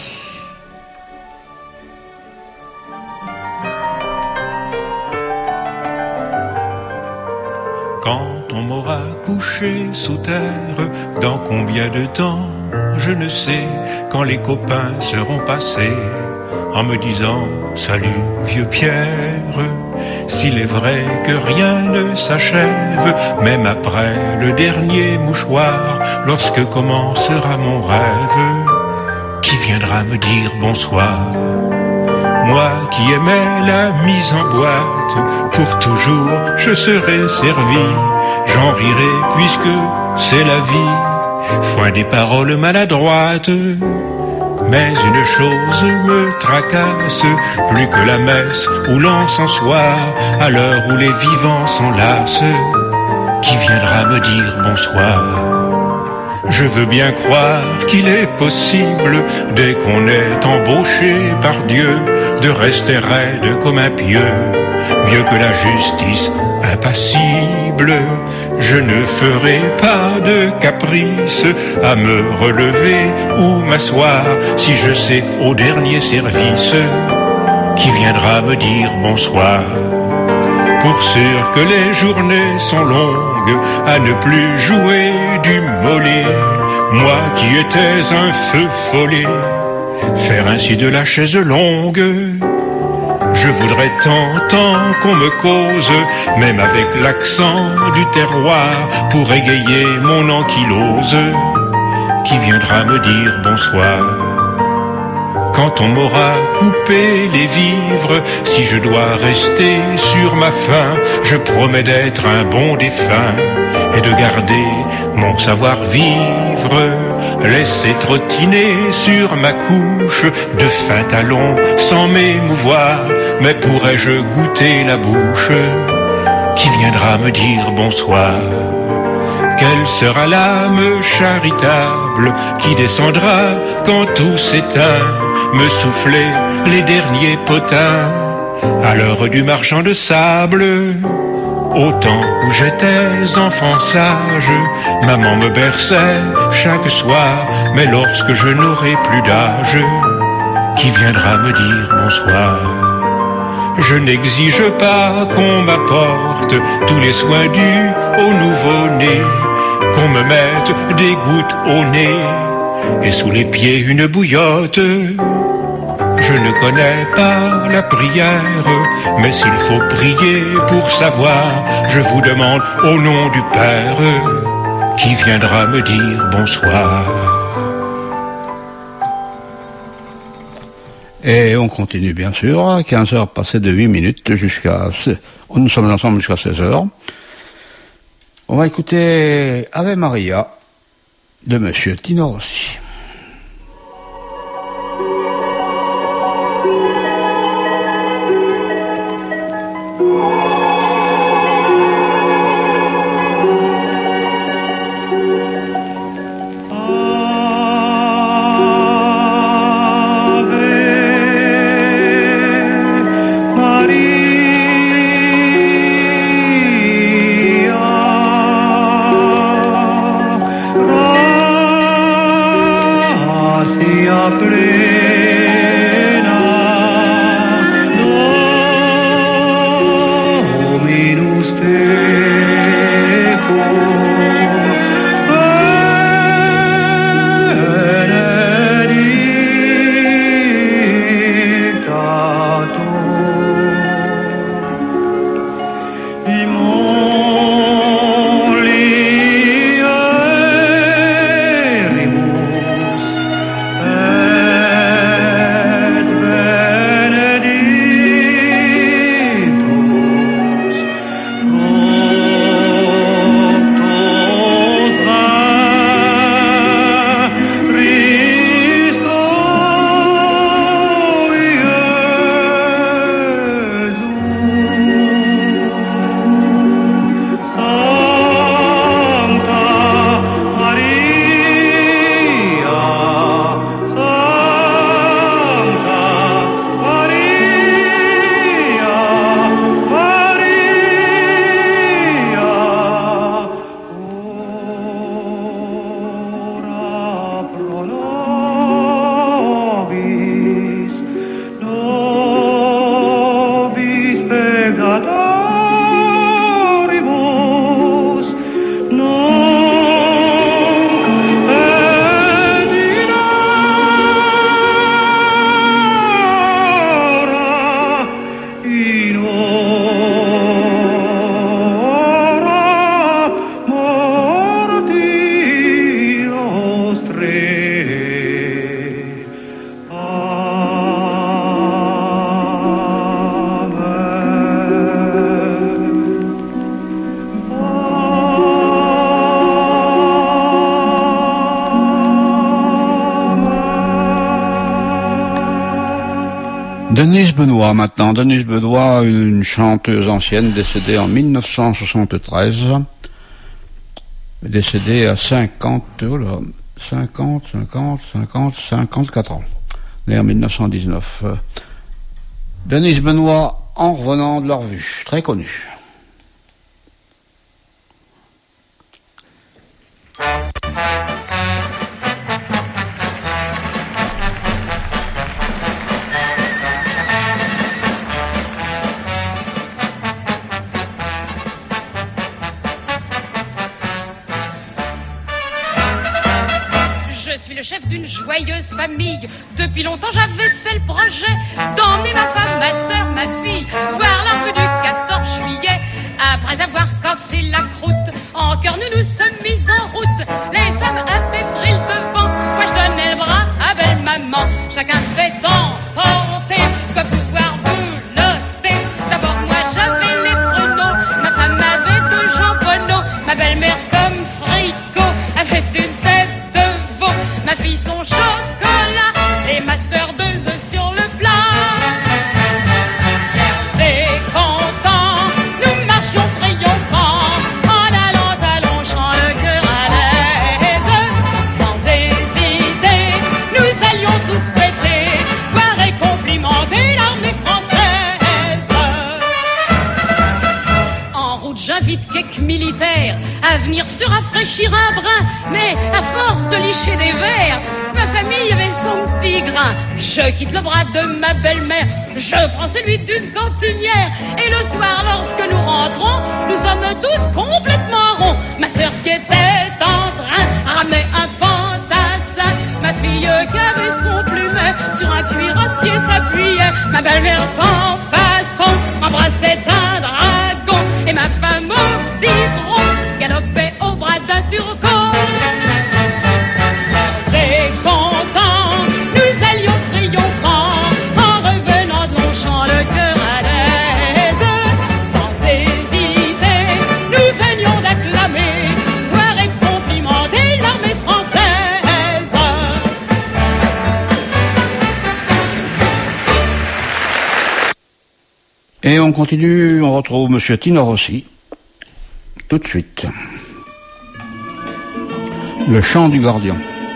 Quand on m'aura couché sous terre, dans combien de temps, je ne sais, quand les copains seront passés, en me disant « Salut, vieux Pierre », s'il est vrai que rien ne s'achève, même après le dernier mouchoir, lorsque commencera mon rêve, qui viendra me dire bonsoir? Moi qui aimais la mise en boîte, pour toujours je serai servi, j'en rirai puisque c'est la vie, foin des paroles maladroites. Mais une chose me tracasse, plus que la messe ou l'encensoir, à l'heure où les vivants s'enlacent, qui viendra me dire bonsoir? Je veux bien croire qu'il est possible, dès qu'on est embauché par Dieu, de rester raide comme un pieu, mieux que la justice impassible. Je ne ferai pas de caprice à me relever ou m'asseoir, si je sais au dernier service qui viendra me dire bonsoir. Pour sûr que les journées sont longues, à ne plus jouer du mollet, moi qui étais un feu follet, faire ainsi de la chaise longue. Je voudrais tant qu'on me cause, même avec l'accent du terroir, pour égayer mon ankylose, qui viendra me dire bonsoir. Quand on m'aura coupé les vivres, si je dois rester sur ma faim, je promets d'être un bon défunt et de garder mon savoir-vivre. Laisser trottiner sur ma couche de fins talons sans m'émouvoir, mais pourrais-je goûter la bouche qui viendra me dire bonsoir? Quelle sera l'âme charitable qui descendra quand tout s'éteint, me souffler les derniers potins à l'heure du marchand de sable? Au temps où j'étais enfant sage, maman me berçait chaque soir, mais lorsque je n'aurai plus d'âge, qui viendra me dire bonsoir? Je n'exige pas qu'on m'apporte tous les soins dus au nouveau-né, qu'on me mette des gouttes au nez et sous les pieds une bouillotte. Je ne connais pas la prière, mais s'il faut prier pour savoir, je vous demande au nom du Père, qui viendra me dire bonsoir. Et on continue bien sûr, à 15h passées de 8 minutes jusqu'à... Nous sommes ensemble jusqu'à 16h. On va écouter Ave Maria de Monsieur Tino Rossi. Denise Benoît maintenant. Denise Benoît, une chanteuse ancienne décédée en 1973. Décédée à 54 ans. Née en 1919. Denise Benoît, En revenant de leur vue. Très connue. Le chef d'une joyeuse famille. Depuis longtemps j'avais fait le projet d'emmener ma femme, ma soeur, ma fille voir la rue du 14 juillet. Après avoir cassé la croûte, en cœur nous nous sommes mis en route. Les femmes avaient pris le devant, moi je donnais le bras à belle maman. Chacun fait tenter de pouvoir boulotter. D'abord moi j'avais les pruneaux, ma femme avait deux jambonneaux, ma belle-mère comme fricot avait une tête de veau, ma fille son chocolat et ma sœur deux œufs sur le plat. Fiers et contents, nous marchions triomphants, en allant allongeant le cœur à l'aise. Sans hésiter, nous allions tous fêter, voir et complimenter l'armée française. En route j'invite quelques militaires à venir se rafraîchir un brin, mais à force de licher des verres, ma famille avait son petit grain. Je quitte le bras de ma belle-mère, je prends celui d'une cantinière, et le soir lorsque nous rentrons, nous sommes tous complètement ronds. Ma sœur qui était en train ramenait un fantassin, ma fille qui avait son plumet sur un cuirassier s'appuyait, ma belle-mère sans façon embrassait un dragon, et ma femme au citron galopait au bras d'un turco. C'est content, nous allions triomphants, en revenant de Longchamp le cœur à l'aise. Sans hésiter, nous venions d'acclamer, voir et complimenter l'armée française. Et on continue, on retrouve Monsieur Tino Rossi, tout de suite. Le chant du gardien.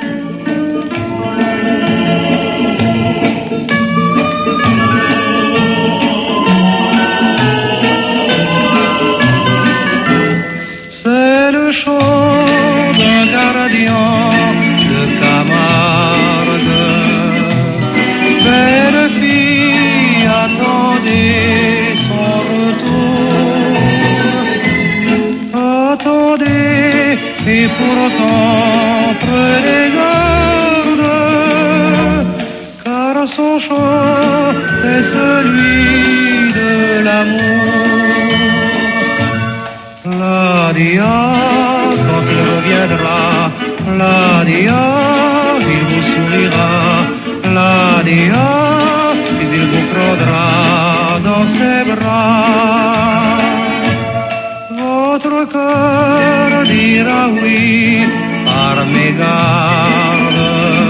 C'est le chant d'un gardien de Camargue. Belle fille, attendez son retour. Attendez, et pourtant prenez garde, car son chant c'est celui de l'amour. La dia, quand il reviendra, la dia, il vous sourira, la dia, puis il vous prendra dans ses bras. Votre cœur dira oui par mégarde,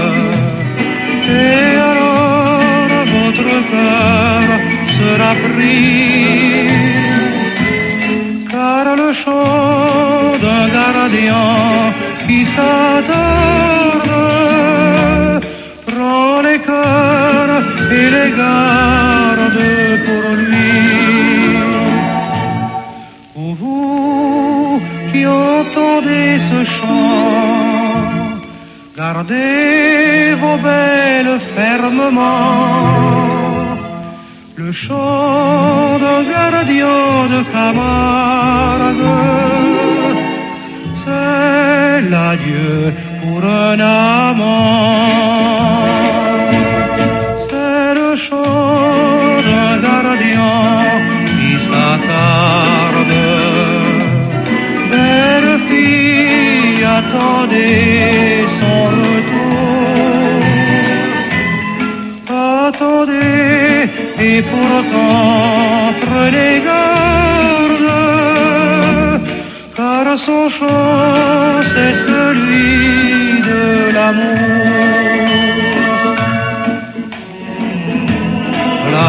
et alors votre cœur sera pris, car le chant d'un gardien qui s'attarde rend les cœurs et les garde pour lui. Vous qui entendez ce chant, gardez vos belles fermement. Le chant d'un gardien de Camargue, c'est l'adieu pour un amant. C'est le chant d'un gardien qui s'attarde. Belle fille, attendez son retour. Attendez, et pourtant prenez garde, car son chant c'est celui de l'amour. La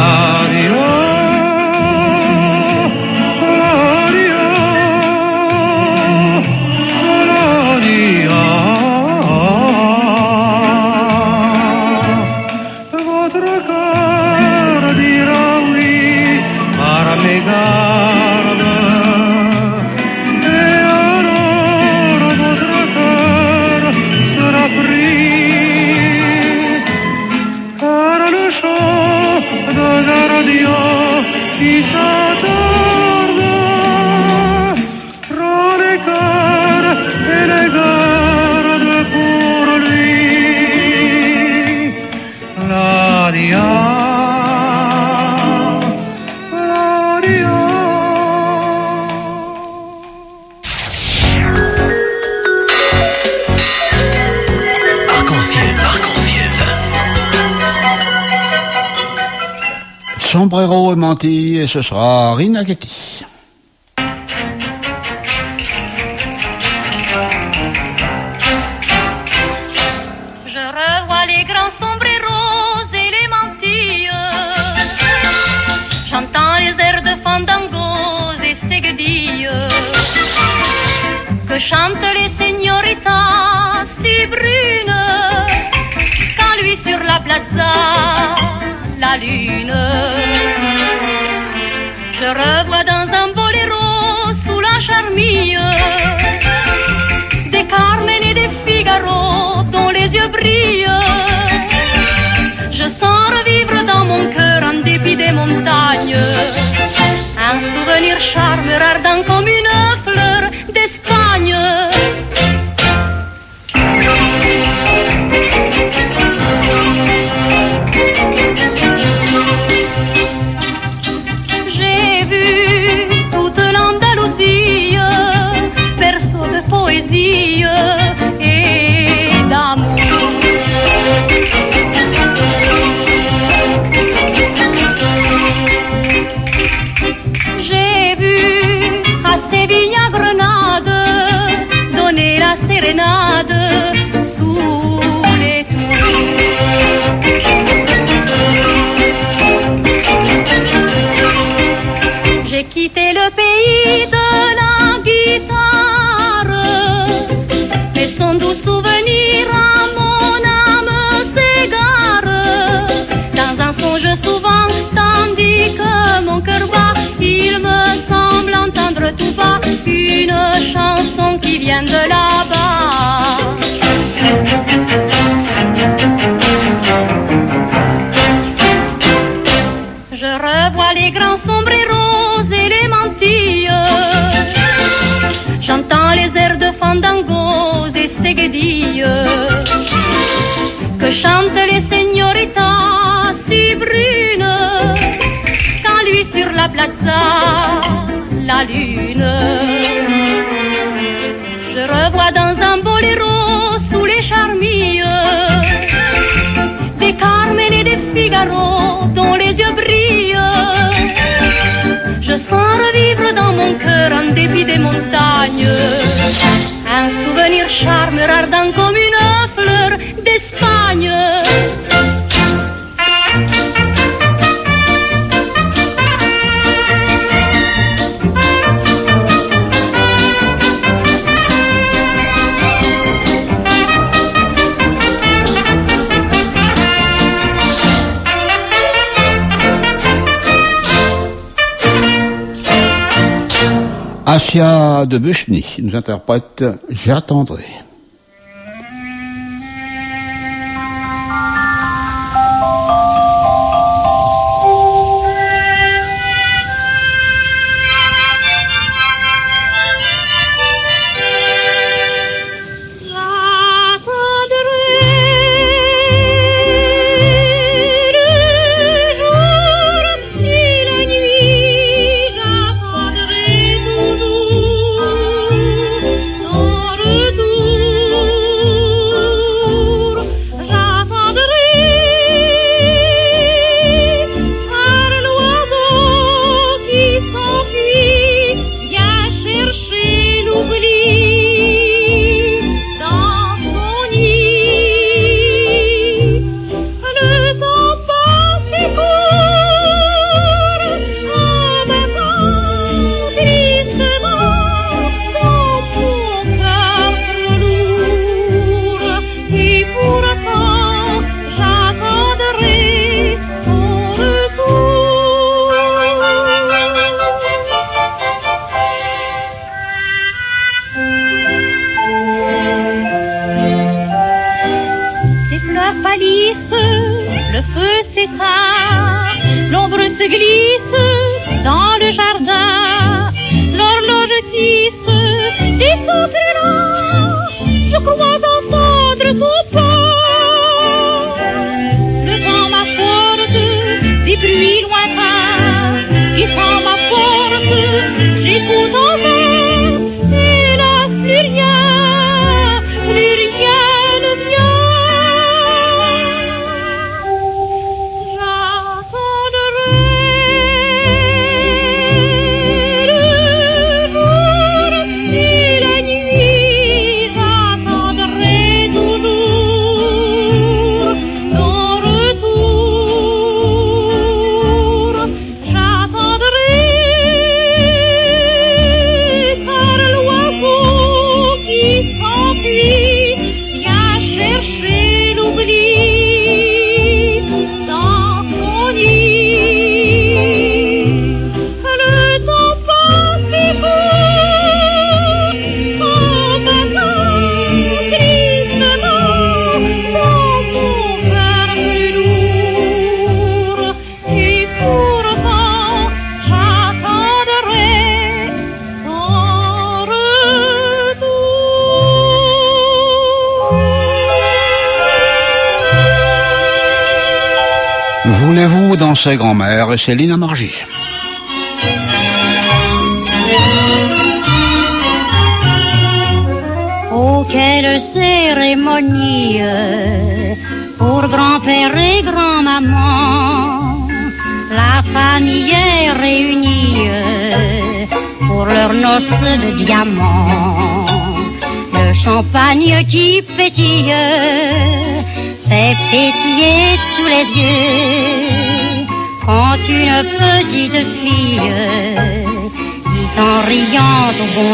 Sombrero et Menti, et ce sera Rina Getty. Je revois les grands sombreros et les mantilles. J'entends les airs de fandangos et seguedilles que chantent les señoritas si brunes. Quand lui sur la plaza, la lune. Je revois dans un boléro sous la charmille des Carmen et des Figaro dont les yeux brillent. Je sens revivre dans mon cœur en dépit des montagnes un souvenir charmeur ardent comme une fleur d'Espagne. J'ai vu toute l'Andalousie, berceau de poésie et d'amour. J'ai vu à Séville, à Grenade, donner la sérénade sous les tours. J'ai quitté le pays de la guitare, mais son doux souvenir à mon âme s'égare. Dans un songe souvent, tandis que mon cœur bat, il me semble entendre tout bas une chanson qui vient de là-bas. Je revois les grands sombreros et les mantilles. J'entends les airs de fandangos et seguedilles que chantent les señoritas si brunes. Quand lui sur la plaza, la lune. Je revois dans un boléro sous les charmilles des Carmen et des Figaro dont les yeux brillent. Je sens revivre dans mon cœur en dépit des montagnes un souvenir charmeur ardent comme une fleur d'Espagne. Asia de Buchny nous interprète J'attendrai. J'attendrai Voulez-vous danser grand-mère? Et c'est Lina Margie. Oh, quelle cérémonie pour grand-père et grand-maman. La famille est réunie pour leur noce de diamants. Le champagne qui pétille fait pétiller tous les yeux. Quand une petite fille dit en riant au bon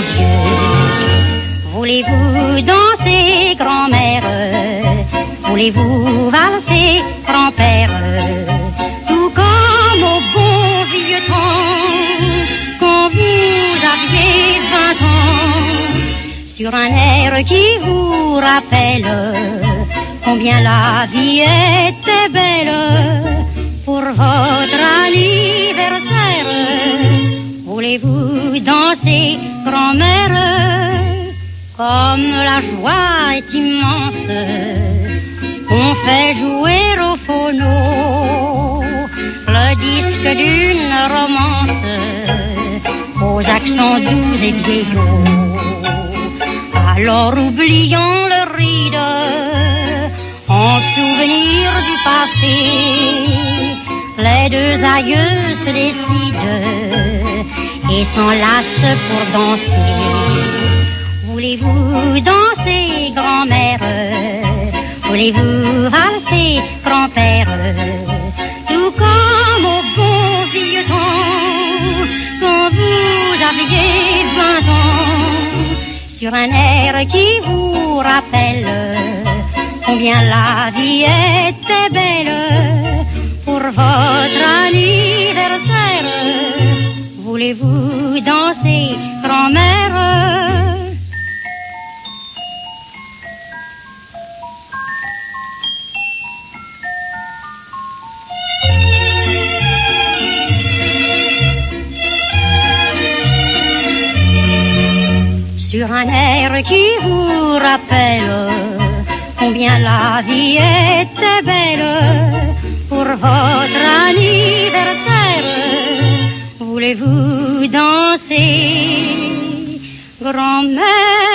Dieu: voulez-vous danser, grand-mère? Voulez-vous valser, grand-père? Tout comme au bon vieux temps, quand vous aviez 20 ans, sur un air qui vous rappelle combien la vie était belle. Pour votre anniversaire, voulez-vous danser, grand-mère? Comme la joie est immense, on fait jouer au phono le disque d'une romance aux accents doux et vieillots. Alors oublions le ride, en souvenir du passé, les deux aïeux se décident et s'enlacent pour danser. Voulez-vous danser, grand-mère? Voulez-vous valser, grand-père? Tout comme au bon vieux temps, quand vous aviez 20 ans, sur un air qui vous rappelle combien la vie était belle. Pour votre anniversaire, voulez-vous danser, grand-mère? Sur un air qui vous rappelle combien la vie était belle. Pour votre anniversaire, voulez-vous danser, grand-mère?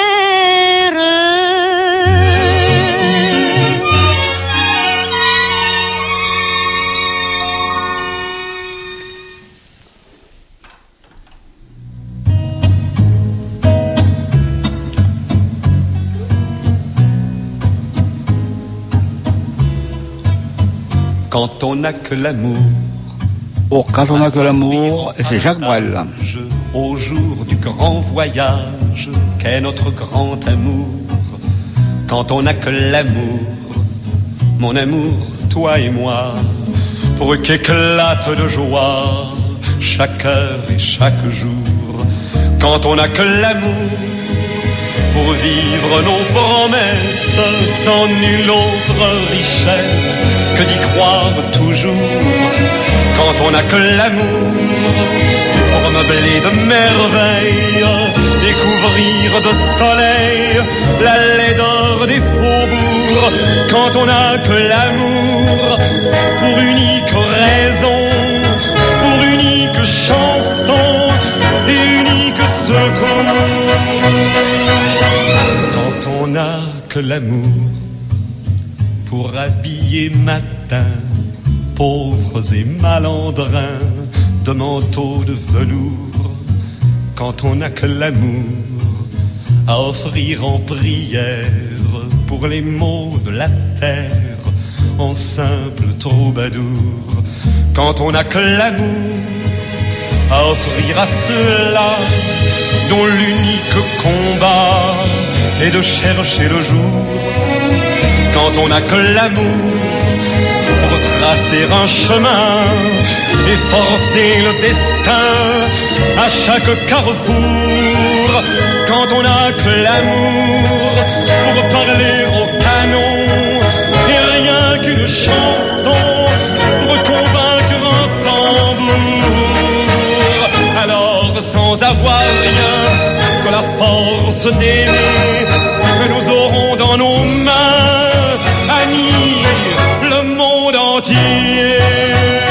Quand on n'a que l'amour. Oh, quand on n'a que l'amour, c'est Jacques Brel. Au jour du grand voyage qu'est notre grand amour. Quand on n'a que l'amour, mon amour, toi et moi, pour qu'éclate de joie chaque heure et chaque jour. Quand on n'a que l'amour, pour vivre nos promesses sans nulle autre richesse que d'y croire toujours. Quand on n'a que l'amour pour meubler de merveilles, découvrir de soleil la laideur des faubourgs. Quand on n'a que l'amour pour unique raison, pour unique chanson et unique secours. Quand on n'a que l'amour pour habiller matin pauvres et malandrins de manteaux de velours. Quand on n'a que l'amour à offrir en prière pour les maux de la terre en simple troubadour. Quand on n'a que l'amour à offrir à ceux-là dont l'unique combat est de chercher le jour. Quand on n'a que l'amour pour tracer un chemin et forcer le destin à chaque carrefour. Quand on n'a que l'amour pour parler au canon et rien qu'une chanson pour convaincre un tambour. Alors sans avoir rien que la force d'aimer, nous aurons dans nos mains, amis, le monde entier.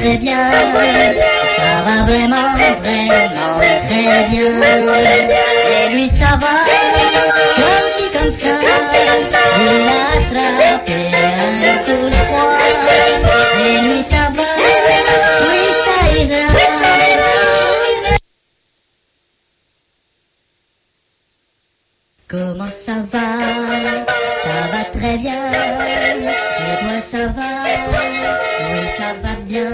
très bien. Ça va vraiment, vraiment très bien. Et lui ça va, comme si comme ça, il a attrapé un coup de froid. Et lui ça va, oui ça ira. Comment ça va? Ça va très bien. Et toi ça va? Oui ça va bien.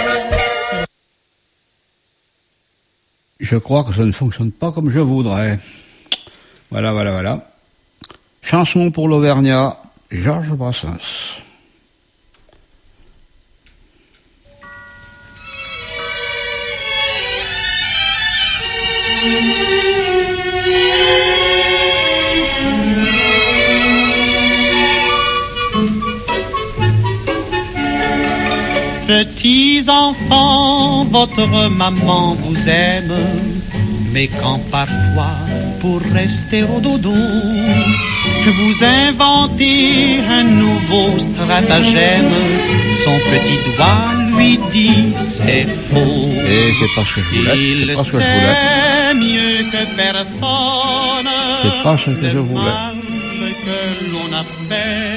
Je crois que ça ne fonctionne pas comme je voudrais. Voilà. Chanson pour l'Auvergnat, Georges Brassens. Petits enfants, votre maman vous aime, mais quand parfois, pour rester au dodo, que vous inventez un nouveau stratagème, son petit doigt lui dit c'est faux. Et c'est pas ce que je voulais. Il sait mieux que personne. C'est pas ce que je voulais. Le mal que l'on a fait.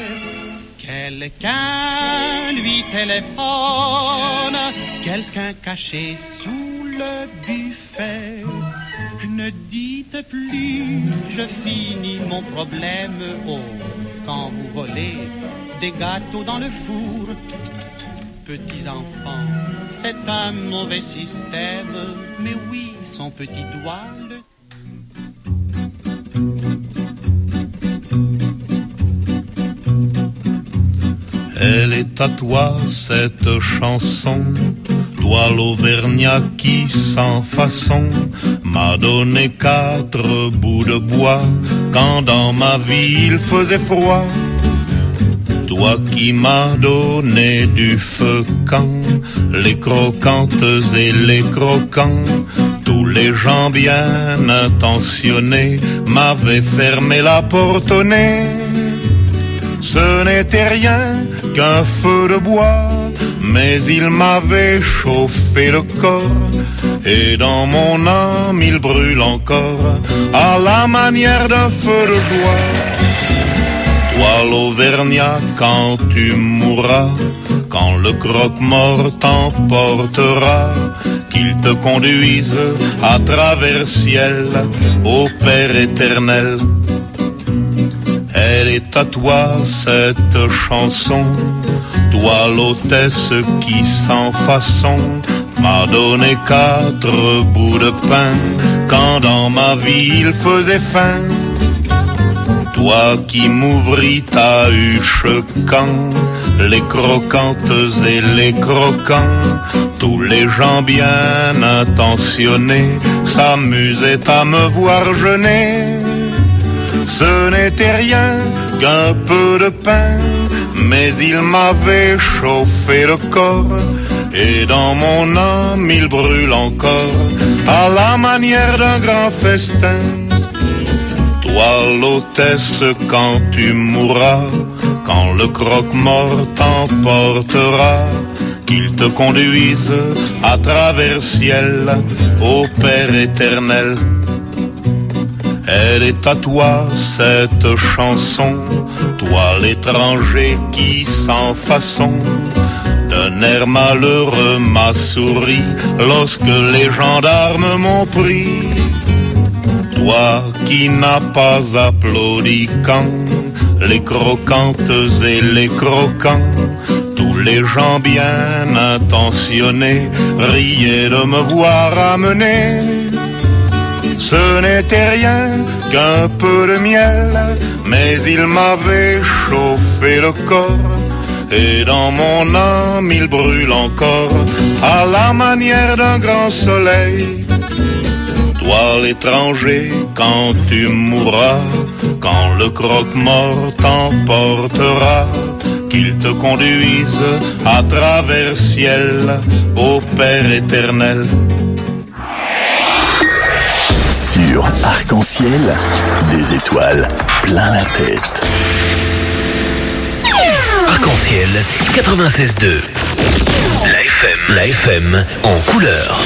Quelqu'un lui téléphone, quelqu'un caché sous le buffet. Ne dites plus, je finis mon problème. Oh, quand vous volez des gâteaux dans le four. Petits enfants, c'est un mauvais système. Mais oui, son petit doigt le... Elle est à toi cette chanson, toi l'Auvergnat qui sans façon m'a donné 4 bouts de bois quand dans ma vie il faisait froid. Toi qui m'as donné du feu quand les croquantes et les croquants, tous les gens bien intentionnés m'avaient fermé la porte au nez. Ce n'était rien qu'un feu de bois, mais il m'avait chauffé le corps, et dans mon âme il brûle encore, à la manière d'un feu de joie. Toi l'Auvergnat, quand tu mourras, quand le croque-mort t'emportera, qu'il te conduise à travers ciel au Père éternel. Elle est à toi cette chanson, toi l'hôtesse qui sans façon m'a donné 4 bouts de pain quand dans ma vie il faisait faim. Toi qui m'ouvris ta huche quand les croquantes et les croquants, tous les gens bien intentionnés s'amusaient à me voir jeûner. Ce n'était rien qu'un peu de pain, mais il m'avait chauffé le corps, et dans mon âme il brûle encore, à la manière d'un grand festin. Toi l'hôtesse, quand tu mourras, quand le croque-mort t'emportera, qu'il te conduise à travers ciel au Père éternel. Elle est à toi cette chanson, toi l'étranger qui sans façon d'un air malheureux m'a souri lorsque les gendarmes m'ont pris. Toi qui n'as pas applaudi quand les croquantes et les croquants, tous les gens bien intentionnés riaient de me voir amener. Ce n'était rien qu'un peu de miel, mais il m'avait chauffé le corps, et dans mon âme il brûle encore, à la manière d'un grand soleil. Toi l'étranger, quand tu mourras, quand le croque-mort t'emportera, qu'il te conduise à travers ciel au Père éternel. Sur Arc-en-Ciel, des étoiles plein la tête. Arc-en-Ciel 96.2, la FM. La FM en couleur.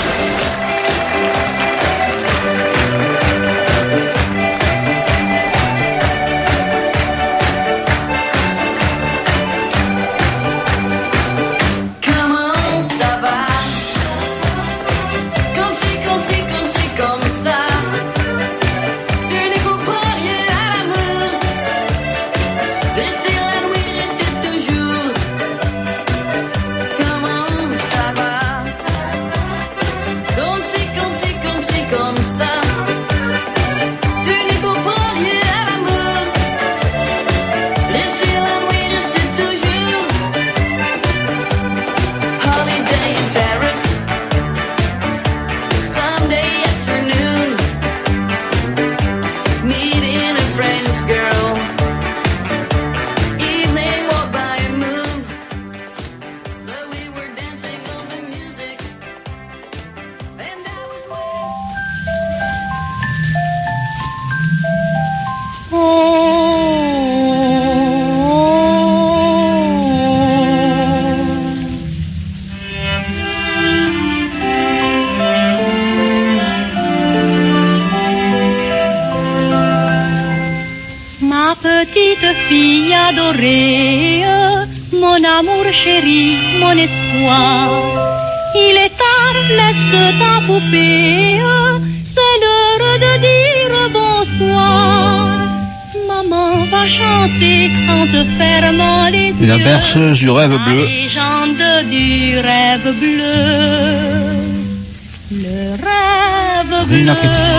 Mon amour chéri, mon espoir, il est tard, laisse ta poupée, c'est l'heure de dire bonsoir. Maman va chanter en te fermant les yeux. La berceuse du rêve bleu. La légende du rêve bleu. Le rêve bleu,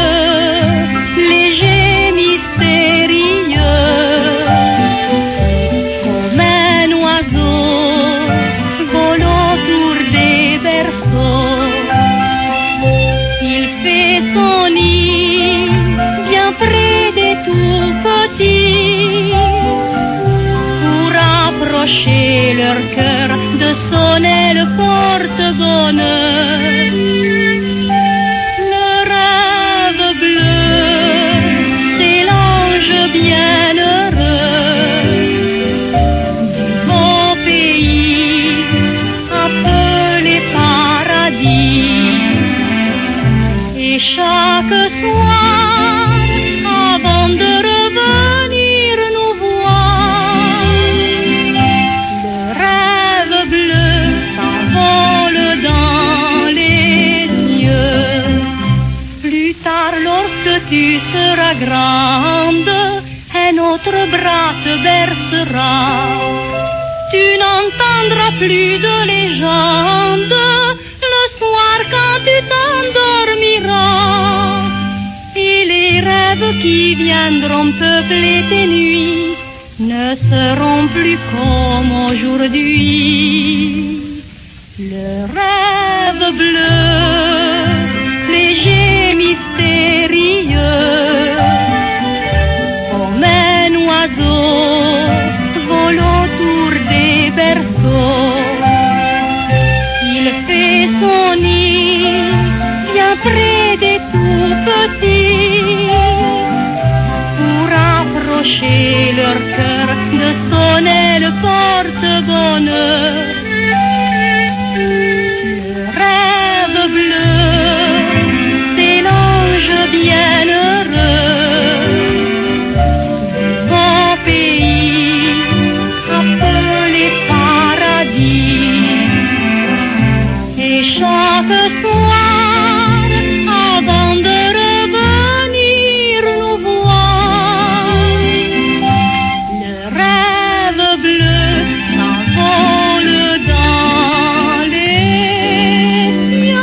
léger, mystérieux. Leur cœur de sonner le porte-bonheur. Le rêve bleu, c'est l'ange bienheureux du beau pays appelé paradis. Et chaque soir, avant de revenir nous voir, tu seras grande, un autre bras te bercera. Tu n'entendras plus de légende le soir quand tu t'endormiras. Et les rêves qui viendront peupler tes nuits ne seront plus comme aujourd'hui. Le rêve bleu, léger, mystérieux, comme un oiseau vole autour des berceaux. Il fait son nid bien près des tout petits pour approcher leur cœur de sonner le porte-bonheur. Le rêve bleu, c'est l'ange bienheureux du beau pays appelé paradis. Et chaque soir, avant de revenir nous voir, le rêve bleu s'envole dans les cieux.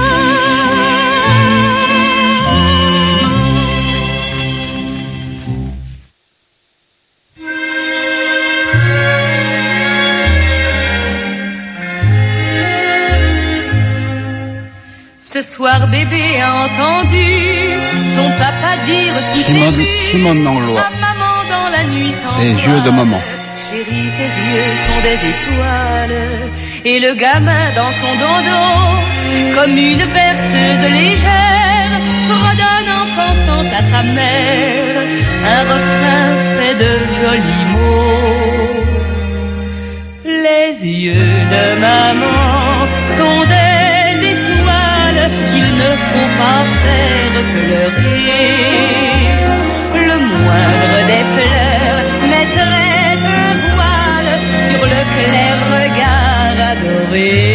Ce soir, bébé a entendu son papa dire tout Simone Langlois. à maman dans la nuit sans Les yeux de maman. Chérie, tes yeux sont des étoiles. Et le gamin dans son dodo, comme une berceuse légère, redonne en pensant à sa mère un refrain fait de jolis mots. Les yeux de maman sont des étoiles qu'il ne faut pas faire pleurer. Le moindre des pleurs mettrait un voile sur le clair regard adoré.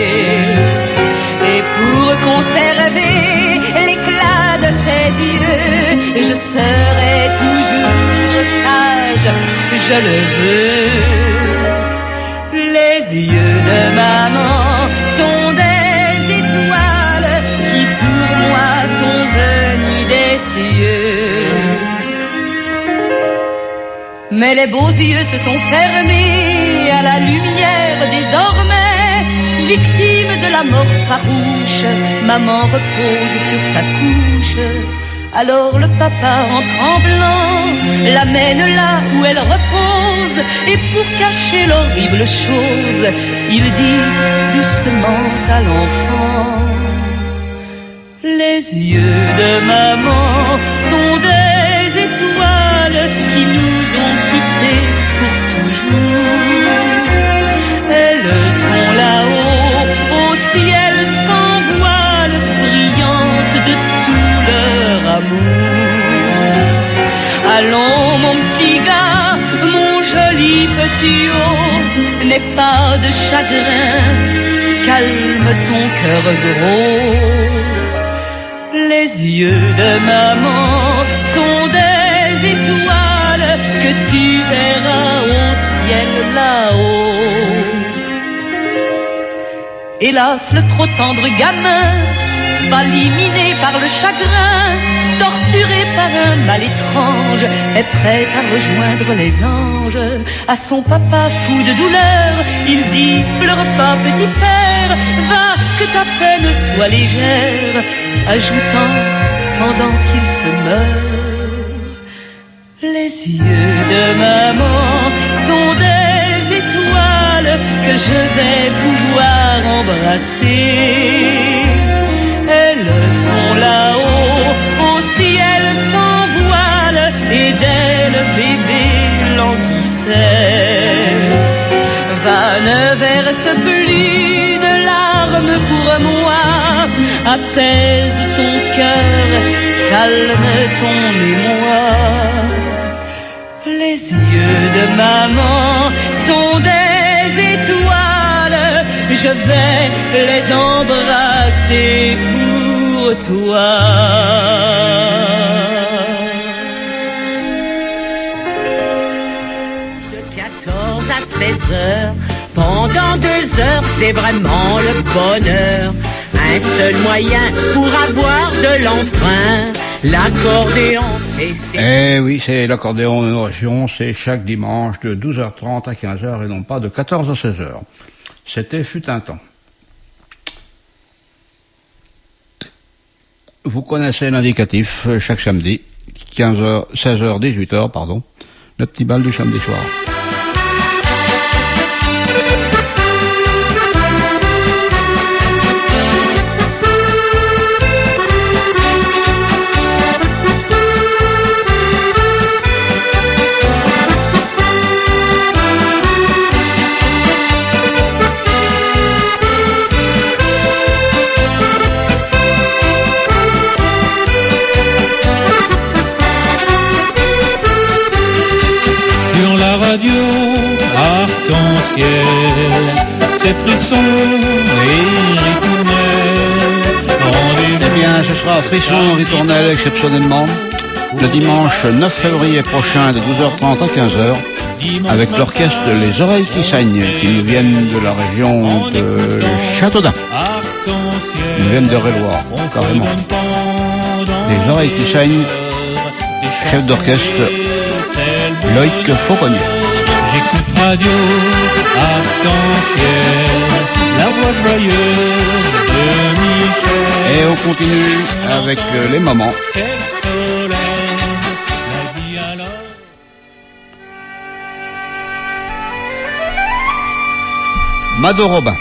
Et pour conserver l'éclat de ses yeux, je serai toujours sage, je le veux. Les yeux de maman sont des étoiles qui pour moi sont venues des cieux. Mais les beaux yeux se sont fermés à la lumière désormais. Victime de la mort farouche, maman repose sur sa couche. Alors le papa en tremblant l'amène là où elle repose. Et pour cacher l'horrible chose, il dit doucement à l'enfant: les yeux de maman sont des étoiles qui nous ont quittés pour toujours. Elles sont là-haut, au ciel sans voile, brillantes de tout leur amour. Allons mon petit gars, mon joli petit haut, n'aie pas de chagrin, calme ton cœur gros. Les yeux de maman sont des étoiles que tu verras au ciel là-haut. Hélas, le trop tendre gamin va liminé par le chagrin, torturé par un mal étrange, est prêt à rejoindre les anges. À son papa fou de douleur, il dit: pleure pas petit père, va que ta peine soit légère, ajoutant pendant qu'il se meurt: les yeux de maman sont des étoiles que je vais pouvoir embrasser. Elles sont là-haut, au ciel sans voile, et dès le bébé languissait. Va, ne verse plus de larmes pour moi, apaise ton cœur, calme ton émoi. Les yeux de maman sont des étoiles, je vais les embrasser pour toi. De 14 à 16 heures, pendant 2 heures, c'est vraiment le bonheur. Un seul moyen pour avoir de l'emprunt, l'accordéon. Eh oui, c'est l'accordéon de nos régions, c'est chaque dimanche de 12h30 à 15h et non pas de 14 à 16h. C'était fut un temps. Vous connaissez l'indicatif, chaque samedi, 15h, 16h, 18h, pardon, le petit bal du samedi soir. Radio arc-en-ciel, ces frissons et ritournelles. Eh bien, ce sera frisson et ritournelles exceptionnellement le dimanche 9 février prochain de 12h30 à 15h avec l'orchestre Les Oreilles qui Saignent qui nous viennent de la région de Châteaudun. Ils viennent de Réloir, carrément. Les Oreilles qui Saignent, chef d'orchestre Loïc Fauconnier. J'écoute Radio Arc-en-Ciel, la voix joyeuse de Michel. Et on continue avec les mamans. C'est le soleil, la vie alors. Mado Robin.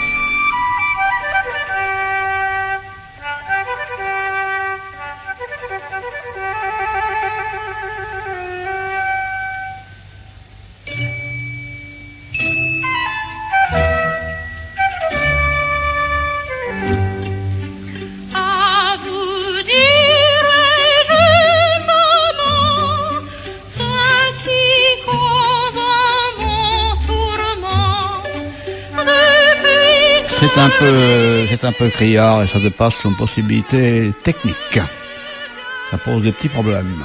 c'est un peu criard et ça dépasse nos possibilités techniques. Ça pose des petits problèmes.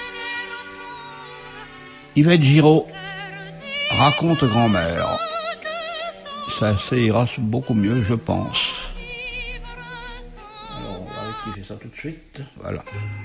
Yvette Giraud, raconte grand-mère. Ça ira beaucoup mieux, je pense. Alors, on va rectifier ça tout de suite. Voilà.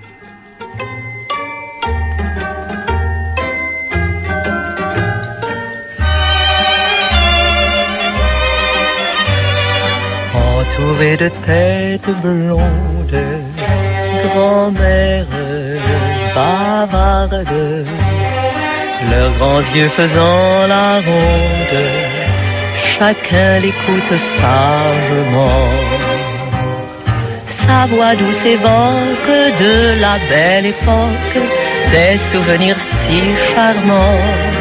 Entourée de têtes blondes, grand-mère bavarde, leurs grands yeux faisant la ronde, chacun l'écoute sagement. Sa voix douce évoque de la belle époque des souvenirs si charmants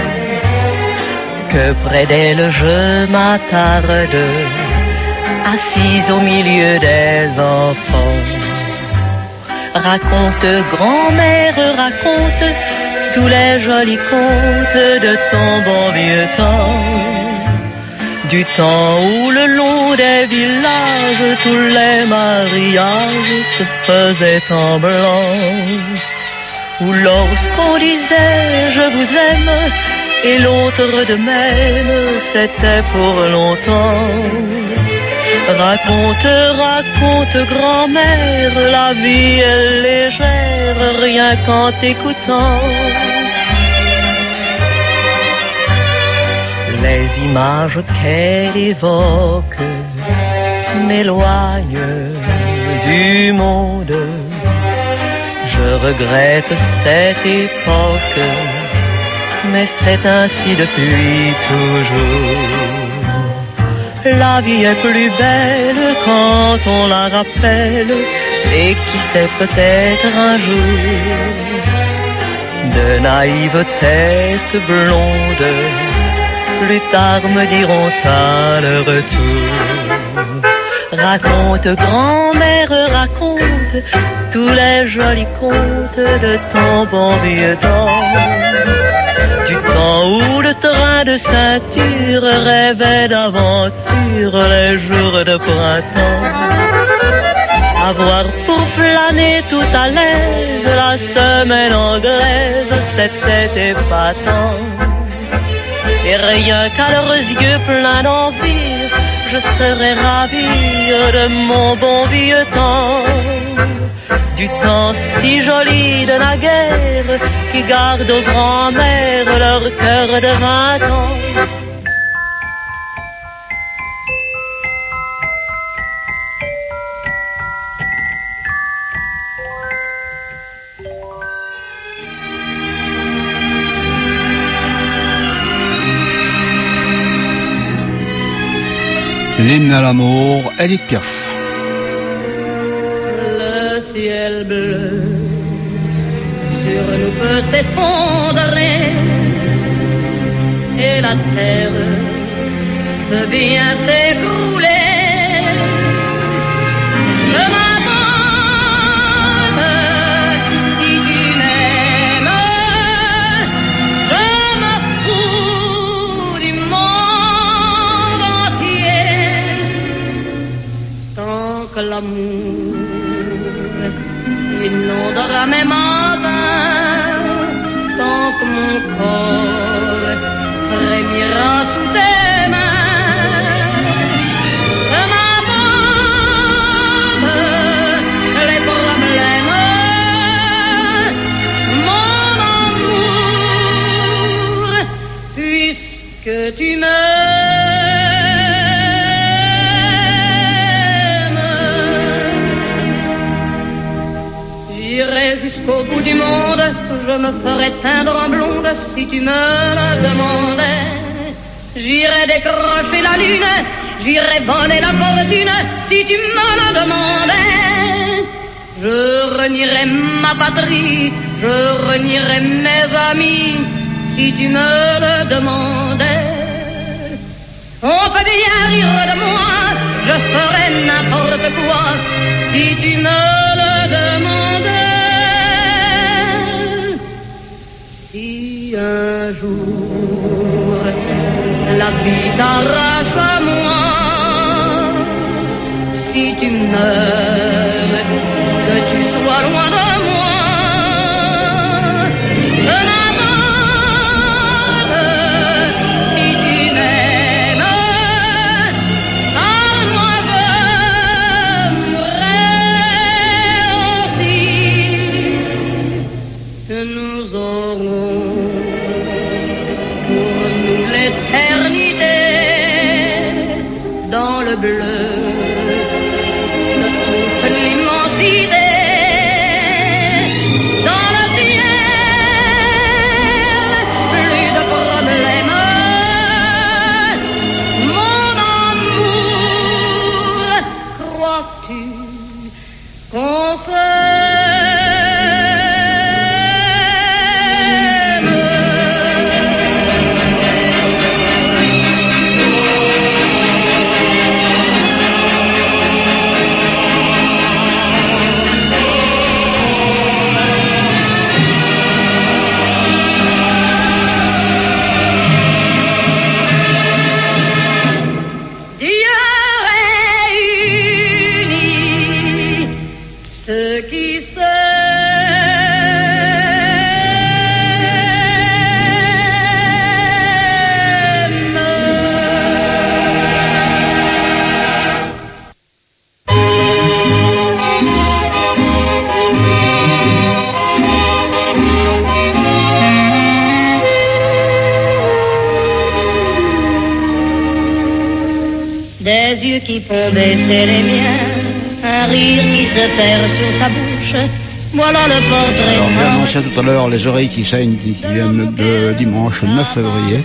que près d'elle je m'attarde, assise au milieu des enfants. Raconte, grand-mère, raconte tous les jolis contes de ton bon vieux temps. Du temps où le long des villages tous les mariages se faisaient en blanc. Où lorsqu'on disait je vous aime et l'autre de même, c'était pour longtemps. Raconte, raconte, grand-mère, la vie est légère, rien qu'en t'écoutant. Les images qu'elle évoque m'éloignent du monde. Je regrette cette époque, mais c'est ainsi depuis toujours. La vie est plus belle quand on la rappelle, et qui sait peut-être un jour, de naïves têtes blondes, plus tard me diront à leur retour. Raconte, grand-mère, raconte tous les jolis contes de ton bon vieux temps. Du temps où le train de ceinture rêvait d'aventure les jours de printemps. Avoir pour flâner tout à l'aise la semaine anglaise, c'était épatant. Et rien qu'à leurs yeux pleins d'envie, je serais ravie de mon bon vieux temps. Du temps si joli de naguère, qui garde aux grand-mères leur cœur de 20 ans. L'hymne à l'amour, Edith Piaf. Le ciel bleu sur nous peut s'effondrer et la terre peut bien s'écrouler. Je m'abandonne si tu m'aimes, je me fous du monde entier. Tant que l'amour inondera mes matins, tant que mon corps frémira sous tes mains. Je m'abandonne les problèmes, mon amour, puisque tu m'aimes. J'irai jusqu'au bout du monde, je me ferai teindre en blonde si tu me le demandais. J'irai décrocher la lune, j'irai voler la fortune si tu me le demandais. Je renierai ma patrie, je renierai mes amis si tu me le demandais. On peut bien rire de moi, je ferai n'importe quoi si tu me le demandais. Si un jour la vie t'arrache à moi, bonheur, que tu sois loin de moi. Je m'attends, si tu m'aimes, parle-moi, j'aimerais aussi que nous aurons pour nous l'éternité dans le bleu de toute l'immensité, dans le ciel, plus de problèmes, mon amour, crois-tu qu'on qui font baisser les miens, un rire qui se perd sur sa bouche, voilà le portrait. Alors j'ai annoncé tout à l'heure les oreilles qui saignent, qui viennent de dimanche 9 février,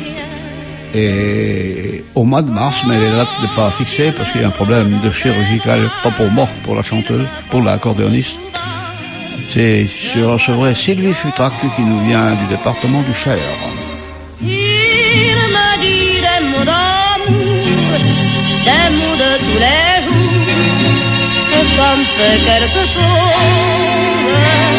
et au mois de mars, mais les dates n'est pas fixée parce qu'il y a un problème de chirurgical, pas pour moi, pour la chanteuse, pour l'accordéoniste. Je recevrai Sylvie Futrac qui nous vient du département du Cher. Il m'a dit des mots d'amour, des mots de tous les jours, que ça me fait quelque chose.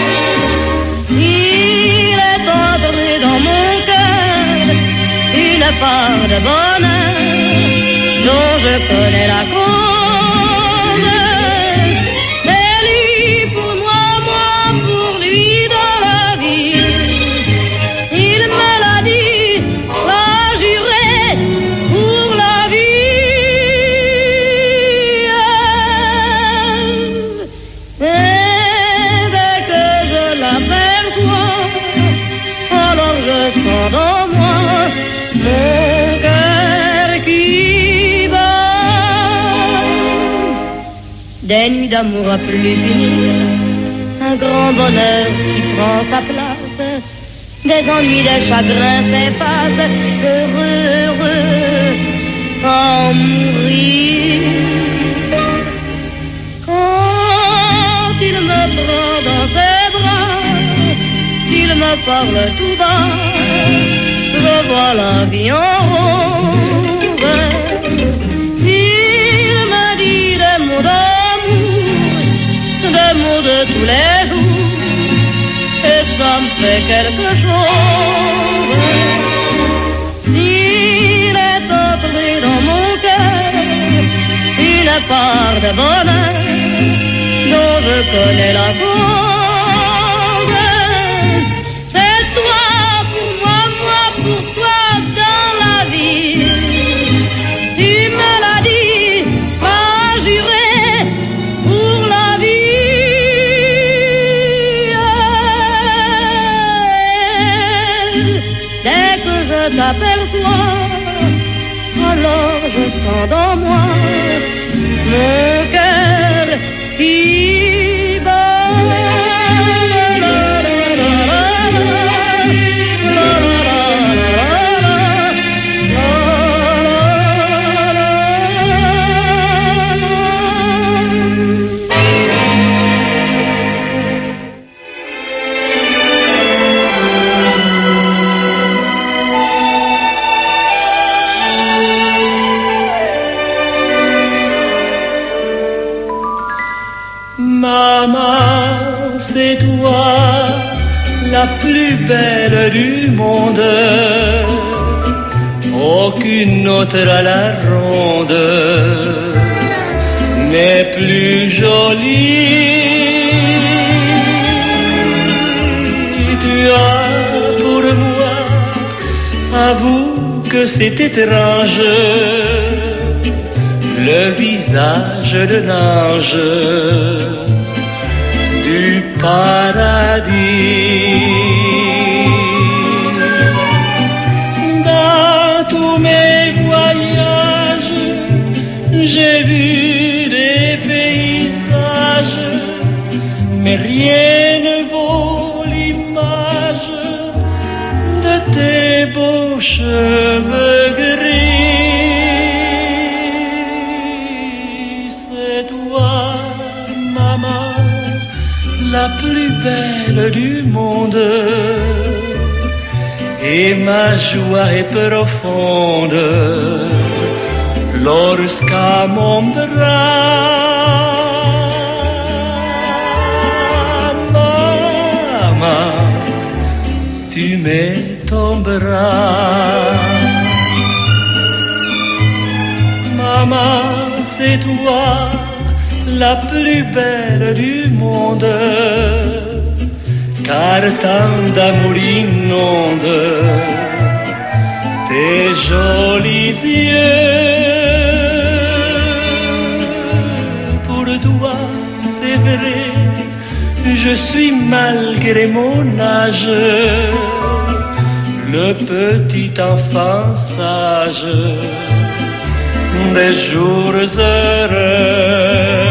Il est entré dans mon cœur une part de bonheur dont je connais la cause. C'est lui pour moi, moi pour lui dans la vie. Il me l'a dit, l'a juré pour la vie. Et dès que je l'aperçois, alors je sens dans moi mon cœur qui bat. Des nuits d'amour à plus finir, un grand bonheur qui prend sa place, des ennuis, des chagrins s'effacent, heureux, heureux, à en mourir. Quand il me prend dans ses bras, il me parle tout bas, je vois la vie en rose. Il me dit des mots d'amour, des mots de tous les jours, et ça me fait quelque chose. Il est entré dans mon cœur une part de bonheur dont je connais la cause. C'est toi pour moi, moi pour toi dans la vie. Tu me l'as dit, pas juré pour la vie. Dès que je t'aperçois, alors je sens dans moi mon cœur qui bat. Maman, c'est toi la plus belle du monde, aucune autre à la ronde n'est plus Tu as pour moi, avoue que c'est étrange, le visage de l'ange du paradis. Dans tous mes voyages, j'ai vu des paysages, mais rien ne vaut l'image de tes beaux cheveux gris. C'est toi, maman, la plus belle du monde, et ma joie est profonde lorsqu'à mon bras, maman, tu mets ton bras. Maman, c'est toi la plus belle du monde, car tant d'amour inonde tes jolis yeux. Pour toi, c'est vrai, je suis malgré mon âge le petit enfant sage des jours heureux.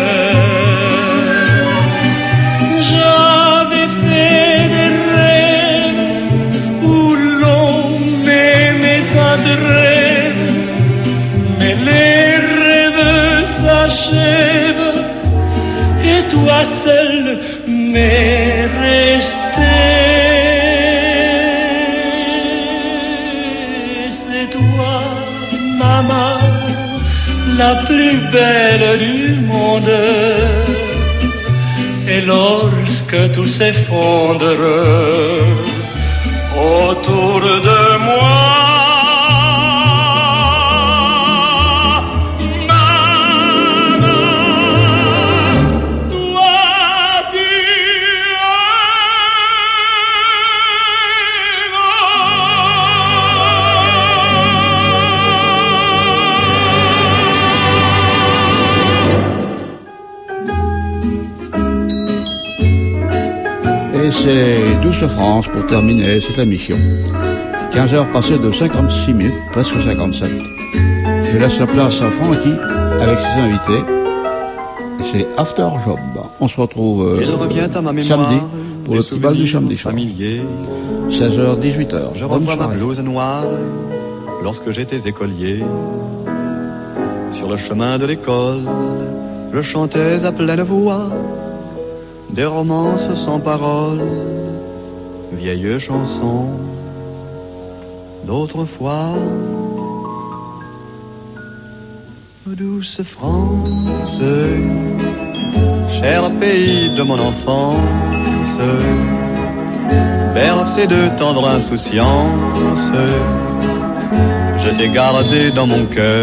J'avais fait des rêves où l'on m'aimait sans rêve, mais les rêves s'achèvent et toi seul m'es resté. C'est toi, maman, la plus belle du monde. Et lorsque tout s'effondre autour de moi, Et c'est Douce France pour terminer cette émission. 15h passées de 56 minutes, presque 57. Je laisse la place à Francky avec ses invités. C'est After Job. On se retrouve samedi pour le petit bal du samedi soir. 16h, 18h. Je revois ma blouse noire lorsque j'étais écolier. Sur le chemin de l'école, je chantais à pleine voix des romances sans paroles, vieilles chansons d'autrefois. Douce France, cher pays de mon enfance, bercé de tendre insouciance, je t'ai gardé dans mon cœur.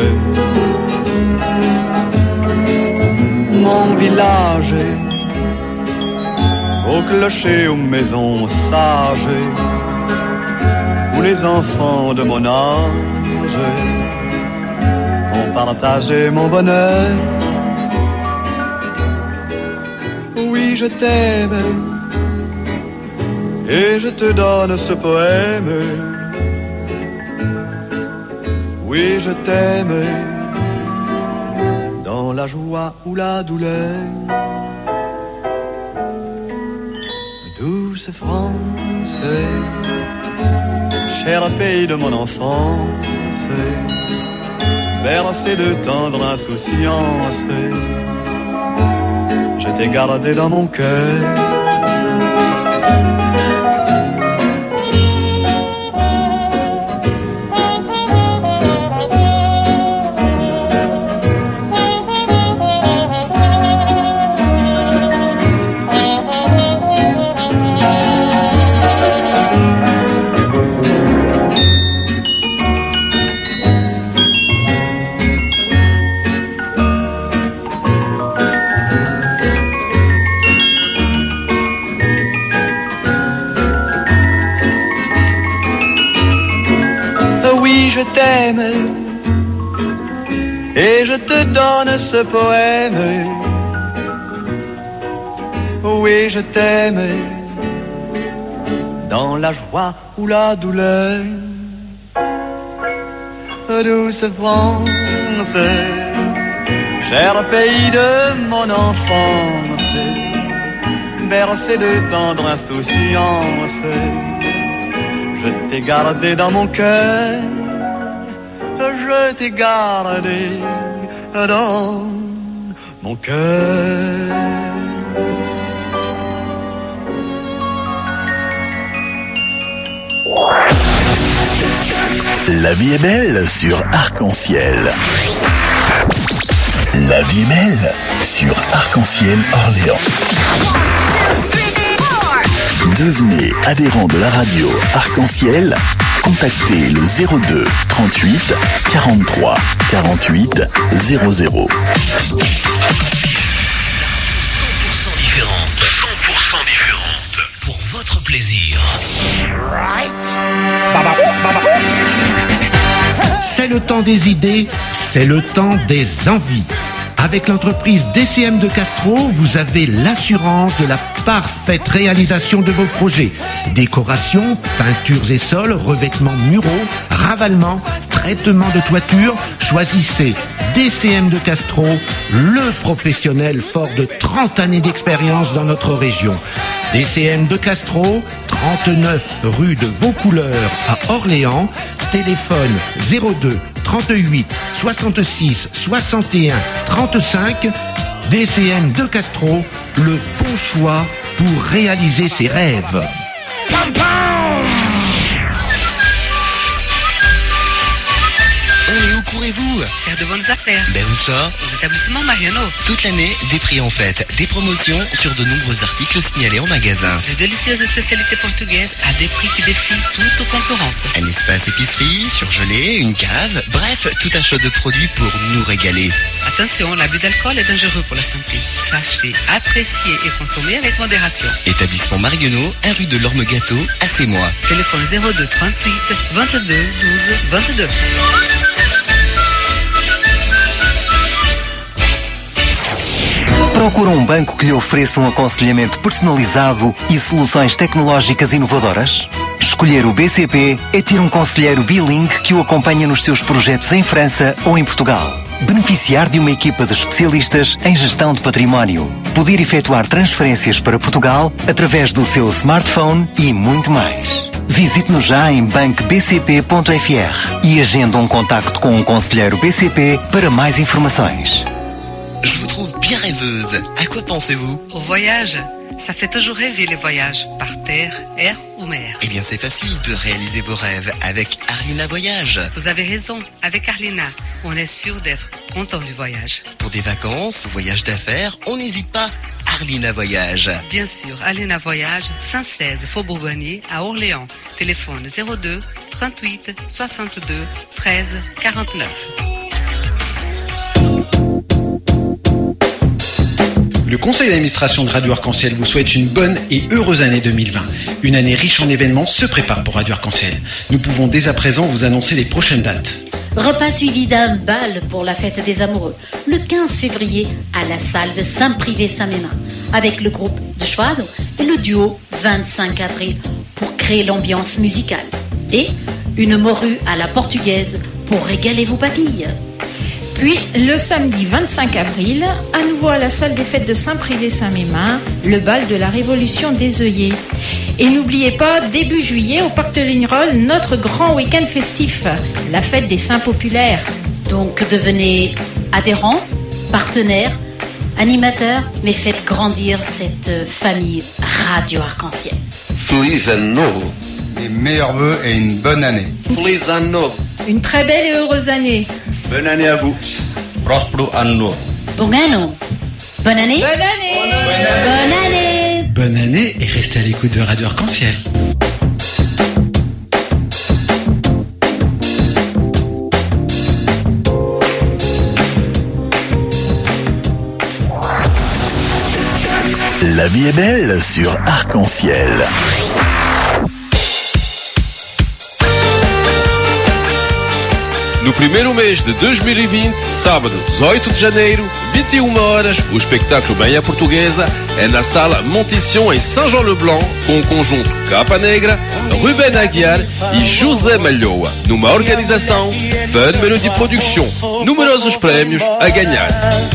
Mon village, au clocher, aux maisons sages, où les enfants de mon âge ont partagé mon bonheur. Oui, je t'aime, et je te donne ce poème. Oui, je t'aime, dans la joie ou la douleur. Douce France, cher pays de mon enfance, bercé de tendre insouciance, je t'ai gardé dans mon cœur. t'aime et je te donne ce poème. Oui, je t'aime dans la joie ou la douleur. Douce France, cher pays de mon enfance, bercé de tendre insouciance, je t'ai gardé dans mon cœur, je t'ai gardé dans mon cœur. La vie est belle sur Arc-en-Ciel. La vie est belle sur Arc-en-Ciel Orléans. Devenez adhérent de la radio Arc-en-Ciel. Contactez le 02 38 43 48 00. 100% différente pour votre plaisir. C'est le temps des idées, c'est le temps des envies. Avec l'entreprise DCM de Castro, vous avez l'assurance de la parfaite réalisation de vos projets. Décoration, peintures et sols, revêtements muraux, ravalement, traitement de toiture. Choisissez DCM de Castro, le professionnel fort de 30 années d'expérience dans notre région. DCM de Castro, 39 rue de Vaucouleurs à Orléans. Téléphone 02 38 66 61 35. DCM de Castro, le bon choix pour réaliser ses rêves. Et où courez-vous? Faire de bonnes affaires. Ben où ça? Aux établissements Mariano. Toute l'année, des prix en fête, des promotions sur de nombreux articles signalés en magasin. De délicieuses spécialités portugaises à des prix qui défient toute concurrence. Un espace épicerie, surgelé, une cave, bref, tout un choix de produits pour nous régaler. Attention, l'abus d'alcool est dangereux pour la santé. Sachez apprécier et consommer avec modération. Établissement Mariano, 1 rue de l'Orme-Gâteau, à Sémois. Téléphone 02 38 22 12 22. Procura banco que lhe ofereça aconselhamento personalizado e soluções tecnológicas inovadoras? Escolher o BCP é ter conselheiro bilingue que o acompanha nos seus projetos em França ou em Portugal. Beneficiar de uma equipa de especialistas em gestão de património. Poder efetuar transferências para Portugal através do seu smartphone e muito mais. Visite-nos já em bancobcp.fr e agende contacto com conselheiro BCP para mais informações. Je vous trouve bien rêveuse. À quoi pensez-vous? Au voyage. Ça fait toujours rêver les voyages, par terre, air ou mer. Eh bien, c'est facile de réaliser vos rêves avec Arlina Voyage. Vous avez raison, avec Arlina, on est sûr d'être content du voyage. Pour des vacances, voyages d'affaires, on n'hésite pas. Arlina Voyage. Bien sûr, Arlina Voyage, 116 Faubourg Bonnier à Orléans. Téléphone 02 38 62 13 49. Le conseil d'administration de Radio Arc-en-Ciel vous souhaite une bonne et heureuse année 2020. Une année riche en événements se prépare pour Radio Arc-en-Ciel. Nous pouvons dès à présent vous annoncer les prochaines dates. Repas suivi d'un bal pour la fête des amoureux, le 15 février à la salle de Saint-Privé-Saint-Mémin, avec le groupe de Schwad et le duo 25 avril pour créer l'ambiance musicale. Et une morue à la portugaise pour régaler vos papilles. Puis, le samedi 25 avril, à nouveau à la salle des fêtes de Saint-Privé-Saint-Mémin, le bal de la Révolution des œillets. Et n'oubliez pas, début juillet, au Parc de Lignerolles, notre grand week-end festif, la fête des Saints populaires. Donc, devenez adhérents, partenaires, animateurs, mais faites grandir cette famille Radio Arc-en-Ciel. Feliz Ano Novo. Les meilleurs vœux et une bonne année. Feliz Ano. Une très belle et heureuse année. Bonne année à vous. Prospero Ano Novo. Bon anno. Bonne année. Bonne année. Bonne année. Bonne année et restez à l'écoute de Radio Arc-en-Ciel. La vie est belle sur Arc-en-Ciel. No primeiro mês de 2020, sábado 18 de janeiro, 21 horas, o espetáculo Bem à Portuguesa é na Sala Montição em Saint-Jean-le-Blanc, com o conjunto Capa Negra, Ruben Aguiar e José Malhoa, numa organização Fun Melody Production. Numerosos prémios a ganhar.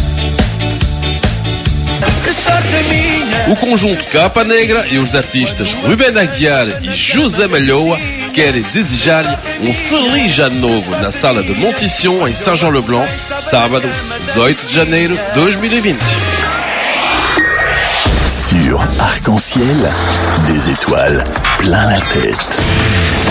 O conjunto Capa Negra e os artistas Ruben Aguiar e José Malhoa querem desejar-lhe um feliz ano novo na Sala de Montição em Saint-Jean-le-Blanc, sábado 18 de janeiro de 2020. Sur Arc-en-Ciel, des étoiles plein la tête.